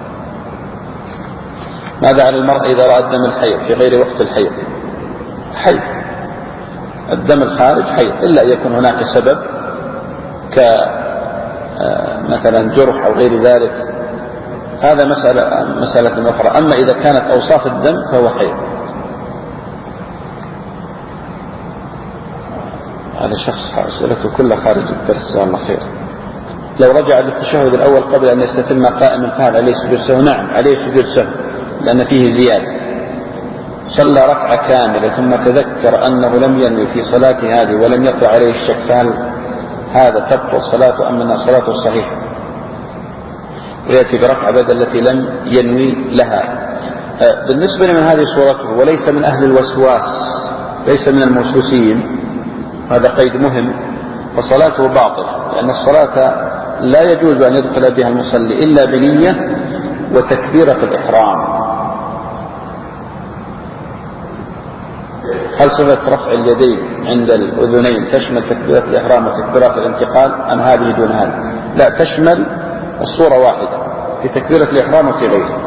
ماذا عن المرأة إذا رأى الدم الحيض في غير وقت الحيض؟ حيض الدم الخارج حيض، إلا أن يكون هناك سبب كمثلا جرح أو غير ذلك، هذا مسألة مسألة أخرى. أما إذا كانت أوصاف الدم فهو حيض. هذا شخص أسئلته كلها خارج الدرس، جزاه الله خير. لو رجع للتشهد الأول قبل أن يستتم قائما فهل عليه سجود سهو؟ نعم عليه سجود سهو لأن فيه زيادة صلى ركعة كاملة ثم تذكر أنه لم ينوي في صلاته هذه ولم يقع عليه الشك، فهل هذا تبطل صلاته أم أن صلاته صحيحة ويأتي بركعة بدل التي لم ينوي لها؟ بالنسبة لمن هذه صورته وليس من أهل الوسواس، ليس من الموسوسين، هذا قيد مهم، فصلاته باطل، لأن الصلاة لا يجوز أن يدخل بها المصلي إلا بنية وتكبيرة الإحرام. هل صفة رفع اليدين عند الأذنين تشمل تكبيرة الإحرام وتكبيرات الانتقال أم هذه دون هذا؟ لا، تشمل الصورة واحدة في تكبيرة الإحرام وفي غيره.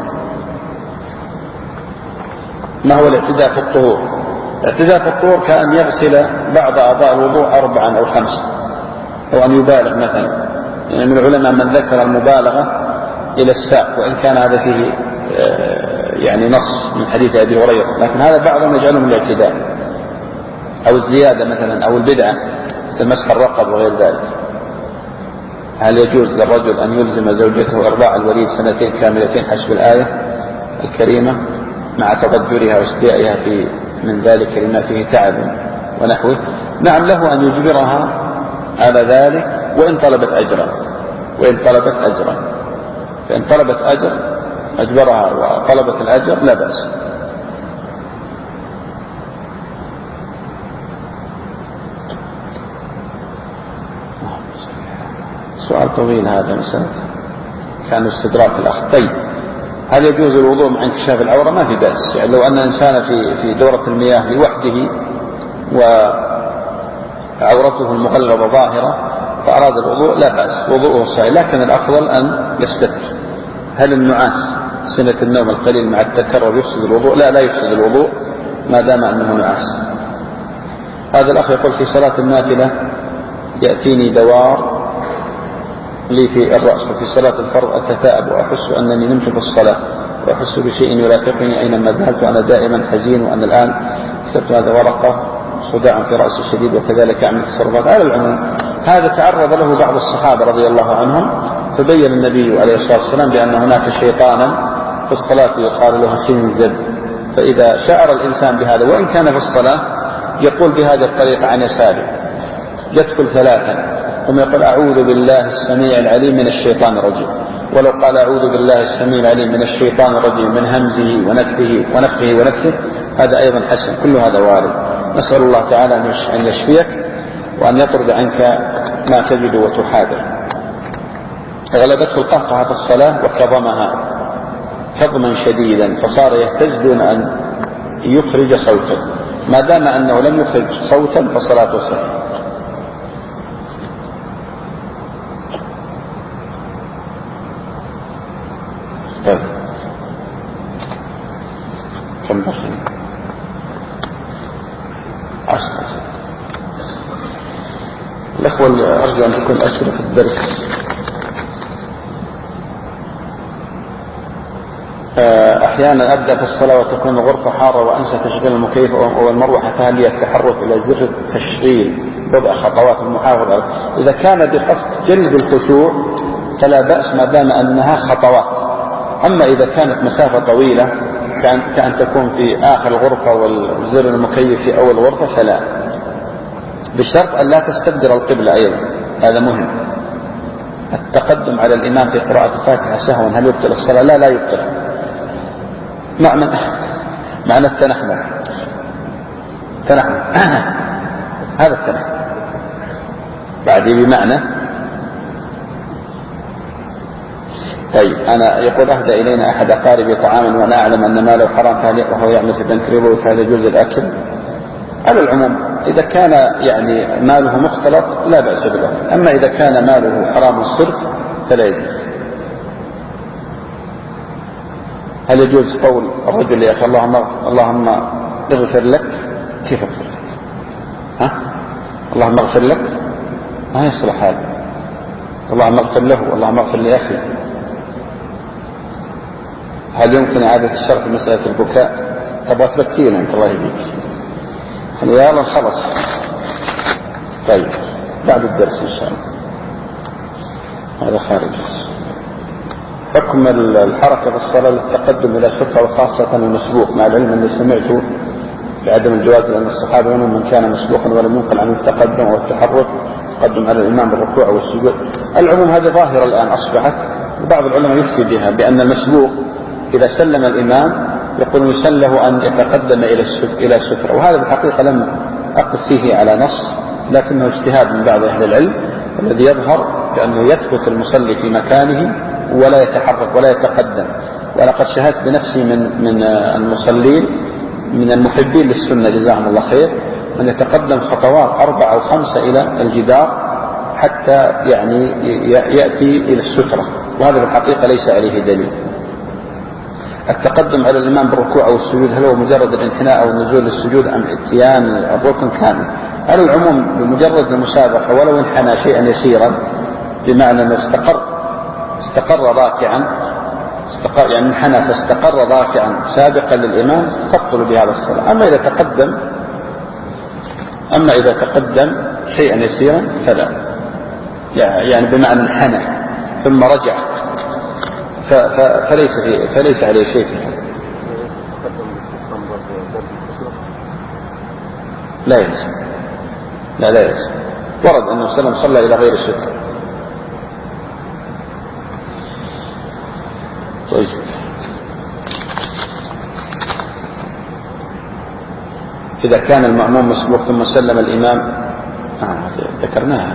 ما هو الاعتداء في الطهور؟ الاعتداء في الطهور كأن يغسل بعض أعضاء الوضوء أربعا أو خمسا، أو أن يبالغ مثلا، يعني من العلماء من ذكر المبالغة إلى الساق، وإن كان هذا فيه يعني نص من حديث أبي هريرة، لكن هذا بعضهم يجعله من الاعتداء أو الزيادة مثلا أو البدعة مثل مسح الرقب وغير ذلك. هل يجوز للرجل أن يلزم زوجته إرضاع الوليد سنتين كاملتين حسب الآية الكريمة مع تضجرها واستيائها في من ذلك لما فيه تعب ونحوه؟ نعم، له أن يجبرها على ذلك وإن طلبت أجرا، وإن طلبت أجرا فإن طلبت أجر أجبرها وطلبت الأجر لا بأس. سؤال طويل هذا، مسألة كان استدراك الأخ. طيب، هل يجوز الوضوء مع انكشاف العورة؟ ما في بأس، يعني لو أن إنسان في في دورة المياه لوحده وعورته المغلظة ظاهرة فأراد الوضوء لا بأس، وضوءه صحيح، لكن الأفضل أن يستتر. هل النعاس سنة النوم القليل مع التكرر يفسد الوضوء؟ لا، لا يفسد الوضوء ما دام أنه نعاس. هذا الأخ يقول في صلاة النافلة يأتيني دوار لي في الرأس، وفي صلاة الفرض أتثاءب وأحس أنني نمت في الصلاة وأحس بشيء يلاققني أينما ذهبت وأنا دائما حزين، وأن الآن كتبت هذا ورقة صداع في رأسي شديد وكذلك أعمل تصرفات. على العموم هذا تعرض له بعض الصحابة رضي الله عنهم، فبين النبي عليه الصلاة والسلام بأن هناك شيطانا في الصلاة يقال له خنزب، فإذا شعر الإنسان بهذا وإن كان في الصلاة يقول بهذه الطريقة عن يساره، يدخل ثلاثا ثم يقول أعوذ بالله السميع العليم من الشيطان الرجيم، ولو قال أعوذ بالله السميع العليم من الشيطان الرجيم من همزه ونفخه ونفخه ونفخه هذا أيضا حسن، كل هذا وارد. نسأل الله تعالى أن يشفيك وأن يطرد عنك ما تجد وتحاذر. غلبته القهقهة في الصلاة وكظمها كظما شديدا فصار يهتز دون أن يخرج صوتا، ما دام أنه لم يخرج صوتا فصلاته صحيحة. طيب، كم بقي؟ عشرة. الأخوة اللي أرجو أن تكون أسئلة في الدرس. أحيانا أبدأ في الصلاة وتكون الغرفة حارة وأنسى تشغيل المكيف والمروحة، فهل لي التحرك إلى زر التشغيل بضع خطوات المحافظة؟ إذا كان بقصد جلب الخشوع فلا بأس ما دام أنها خطوات، أما إذا كانت مسافة طويلة كأن تكون في آخر الغرفة والزر المكيف في أول الغرفة فلا، بشرط أن لا تستقدر القبلة أيضا، هذا مهم. التقدم على الإمام في قراءة الفاتحة سهوا هل يبطل الصلاة؟ لا، لا يبطل. معنى معنى التنحنح تنحنح هذا التنحنح بعدي بمعنى. طيب، أنا يقول أهدى إلينا أحد أقاربي طعاما وأنا أعلم أن ماله حرام وهو يعمل في بنك ربوي، فهل يجوز الأكل؟ على العموم إذا كان يعني ماله مختلط لا بأس بالأكل، أما إذا كان ماله حرام الصرف فلا يجوز. هل يجوز قول الرجل يا أخي اللهم اللهم اغفر لك؟ كيف اغفر لك؟ ها؟ اللهم اغفر لك ما يصلح هذا، اللهم اغفر له، اللهم اغفر لأخي. هل يمكن إعادة الشرح في مسألة البكاء؟ أبغى تبكينا أنت الله يبيك يلا خلص. طيب، بعد الدرس إن شاء الله. هذا خارج. حكم الحركة في الصلاة للتقدم إلى سترة وخاصة المسبوق، مع العلم أني سمعت بعدم الجواز لأن الصحابة منهم من كان مسبوقا ولم ينقل عنه التقدم أو التحرك التقدم على الإمام بالركوع والسجود. العموم هذه ظاهرة الآن أصبحت، وبعض العلماء يفتي بها بأن المسبوق إذا سلم الإمام يقول يسن له أن يتقدم إلى سترة، وهذا بالحقيقة لم أقف فيه على نص، لكنه اجتهاد من بعض أهل العلم، الذي يظهر بأنه يثبت المصلي في مكانه ولا يتحرك ولا يتقدم. ولقد شاهدت بنفسي من من المصلين من المحبين للسنة جزاهم الله خير من يتقدم خطوات أربعة أو خمسة إلى الجدار حتى يعني يأتي إلى السترة، وهذا بالحقيقة ليس عليه دليل. التقدم على الإمام بالركوع أو السجود هل هو مجرد الانحناء أو النزول للسجود أم اتيان الركن كامل؟ على العموم بمجرد المسابقة ولو انحنى شيئا يسيرا بمعنى أنه استقر استقر راكعا استقر يعني انحنى فاستقر راكعا سابقا للإمام تبطل بهذا الصلاة. أما إذا تقدم أما إذا تقدم شيئا يسيرا فلا، يعني بمعنى انحنى ثم رجع فليس فيه فليس عليه شيء في هذا. لا يلزم لا لا يلزم ورد أنه صلى صلى إلى غير ستر. طيب إذا كان المأموم مسبوق ثم سلم الإمام آه ذكرناها،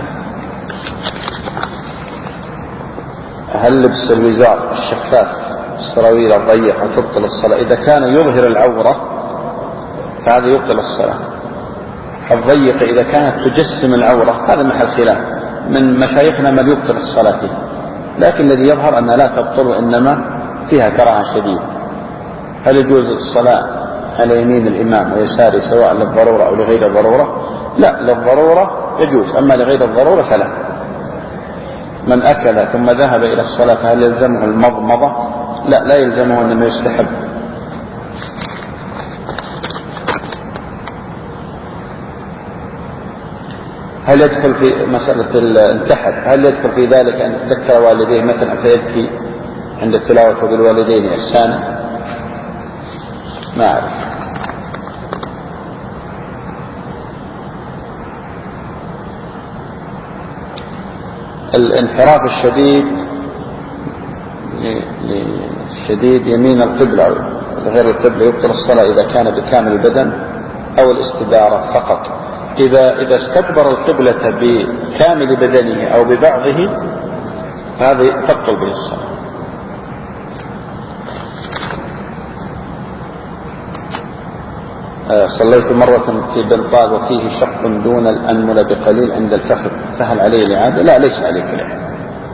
هل لبس الوزار الشفاف السراويل الضيقة تبطل الصلاة؟ إذا كان يظهر العورة فهذا يبطل الصلاة. الضيقة إذا كانت تجسم العورة هذا محل خلاف من مشايخنا من يبطل الصلاة فيه، لكن الذي يظهر أنها لا تبطل وإنما فيها كراهة شديدة. هل يجوز الصلاة على يمين الإمام ويساره سواء للضرورة أو لغير الضرورة؟ لا، للضرورة يجوز، أما لغير الضرورة فلا. من أكل ثم ذهب إلى الصلاة فهل يلزمه المضمضة؟ لا لا يلزمه، إنما يستحب. هل يدخل في مسألة الانتحر هل يدخل في ذلك أن يتذكر والديه مثلا فيبكي عند التلاوة بالوالدين إحسانا؟ ما أعرف. الانحراف الشديد الشديد يمين القبلة غير القبلة يبطل الصلاة إذا كان بكامل البدن أو الاستدارة فقط. إذا إذا استكبر القبلة بكامل بدنه أو ببعضه هذه تبطل به الصلاة. صليت مرة في بنطال وفيه شق دون الأنملة بقليل عند الفخذ، فهل عليه الإعادة؟ لا ليس عليك الإعادة.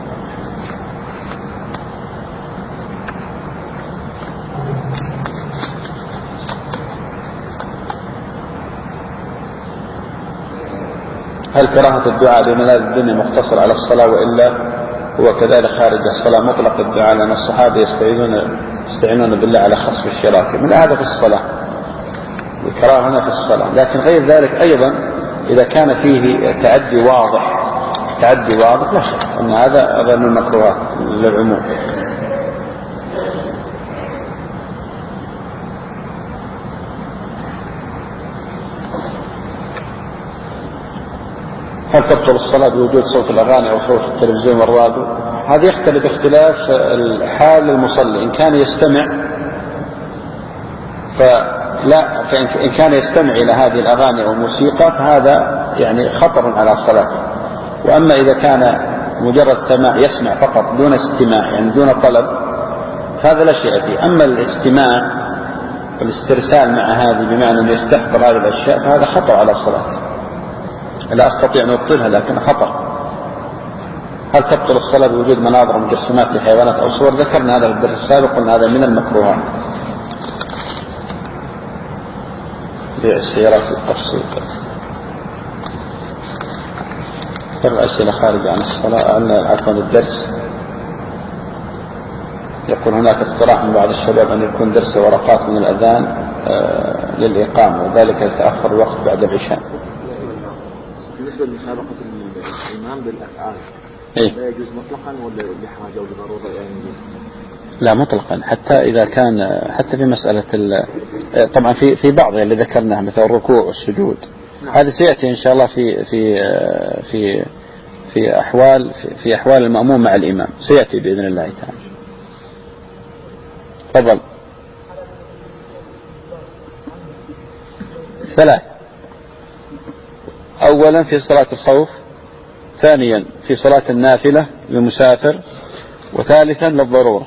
هل كراهة الدعاء بملاذ الدنيا مقتصر على الصلاة وإلا هو كذلك خارج الصلاة مطلق الدعاء؟ لأن الصحابة يستعينون يستعينون بالله على خصف الشراك، من هذا في الصلاة الكراهة هنا في الصلاة، لكن غير ذلك أيضا إذا كان فيه تعدي واضح تعدي واضح لا شك أن هذا أيضا من المكروهات للعموم. هل تبطل الصلاة بوجود صوت الأغاني أو صوت التلفزيون والراديو؟ هذا يختلف اختلاف الحال المصلي. إن كان يستمع فلا فإن كان يستمع إلى هذه الأغاني أو الموسيقى فهذا يعني خطر على صلاته. وأما إذا كان مجرد سماع يسمع فقط دون استماع يعني دون طلب فهذا لا شيء فيه. أما الاستماع والاسترسال مع هذه بمعنى أن يستحضر هذه الأشياء فهذا خطر على صلاته، لا أستطيع أن أبطلها لكن خطر. هل تبطل الصلاة بوجود مناظر ومجسمات لحيوانات أو صور؟ ذكرنا هذا في الدرس السابق قلنا هذا من المكروهات. بيع السيارات التفصيل. الأسئلة خارج عن الصلاة عن عفوا الدرس. يقول هناك اقتراح من بعض الشباب أن يكون درس ورقات من الأذان آه للإقامة وذلك يتأخر الوقت بعد العشاء. بالنسبة لمسابقة الإمام بالأفعال إيه؟ لا يجوز مطلقا ولا لحاجة أو لضرورة يعني لا مطلقا، حتى إذا كان حتى في مسألة طبعا في في بعض اللي ذكرناها مثل الركوع والسجود، هذا سيأتي إن شاء الله في في في في أحوال في, في أحوال المأموم مع الإمام، سيأتي بإذن الله تعالى. تفضل. ثلاث: أولا في صلاة الخوف، ثانيا في صلاة النافلة للمسافر، وثالثا للضرورة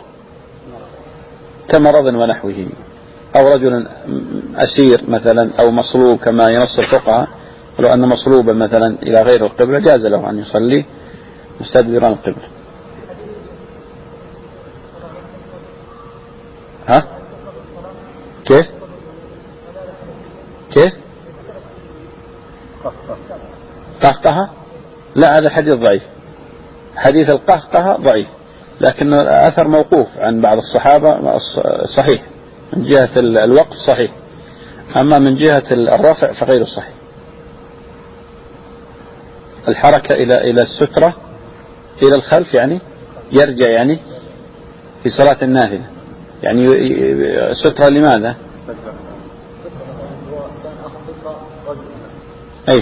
كمرض ونحوه، أو رجل أسير مثلا أو مصلوب كما ينص الفقهاء، ولو أن مصلوبا مثلا إلى غير القبلة جاز له أن يصلي مستدبرا القبلة. ها كيف كيف قهقها؟ لا، هذا الحديث ضعيف، حديث القهقها ضعيف، لكن أثر موقوف عن بعض الصحابة صحيح، من جهة الوقف صحيح، أما من جهة الرفع فغير صحيح. الحركة إلى إلى السترة إلى الخلف يعني يرجع يعني في صلاة النافلة، يعني سترة لماذا؟ أي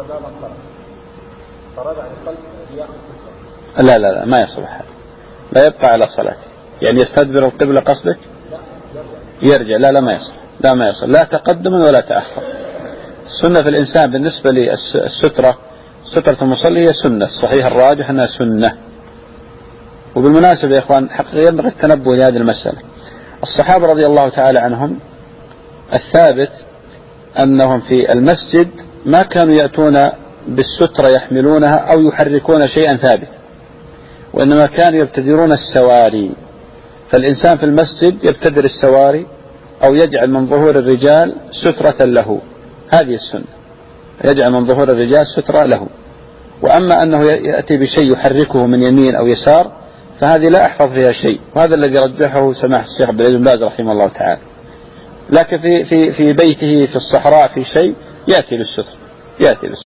لا لا لا ما يصلح هذا، لا يبقى على صلاته، يعني يستدبر القبلة قصدك؟ يرجع، لا لا ما يصل، لا ما يصل، لا تقدما ولا تأخر. السنة في الإنسان بالنسبة للسترة، سترة المصلي هي سنة، الصحيح الراجح أنها سنة. وبالمناسبة يا إخوان حقيقة ينبغي التنبه لهذه المسألة. الصحابة رضي الله تعالى عنهم الثابت أنهم في المسجد ما كانوا يأتون بالسترة يحملونها أو يحركون شيئا ثابتا، وإنما كانوا يبتدرون السواري. فالإنسان في المسجد يبتدر السواري أو يجعل من ظهور الرجال سترة له، هذه السنة، يجعل من ظهور الرجال سترة له. وأما أنه يأتي بشيء يحركه من يمين أو يسار فهذه لا أحفظ فيها شيء، وهذا الذي رجحه سماحة الشيخ عبد العزيز بن باز رحمه الله تعالى. لكن في في في بيته في الصحراء في شيء يأتي للستر، يأتي للستر.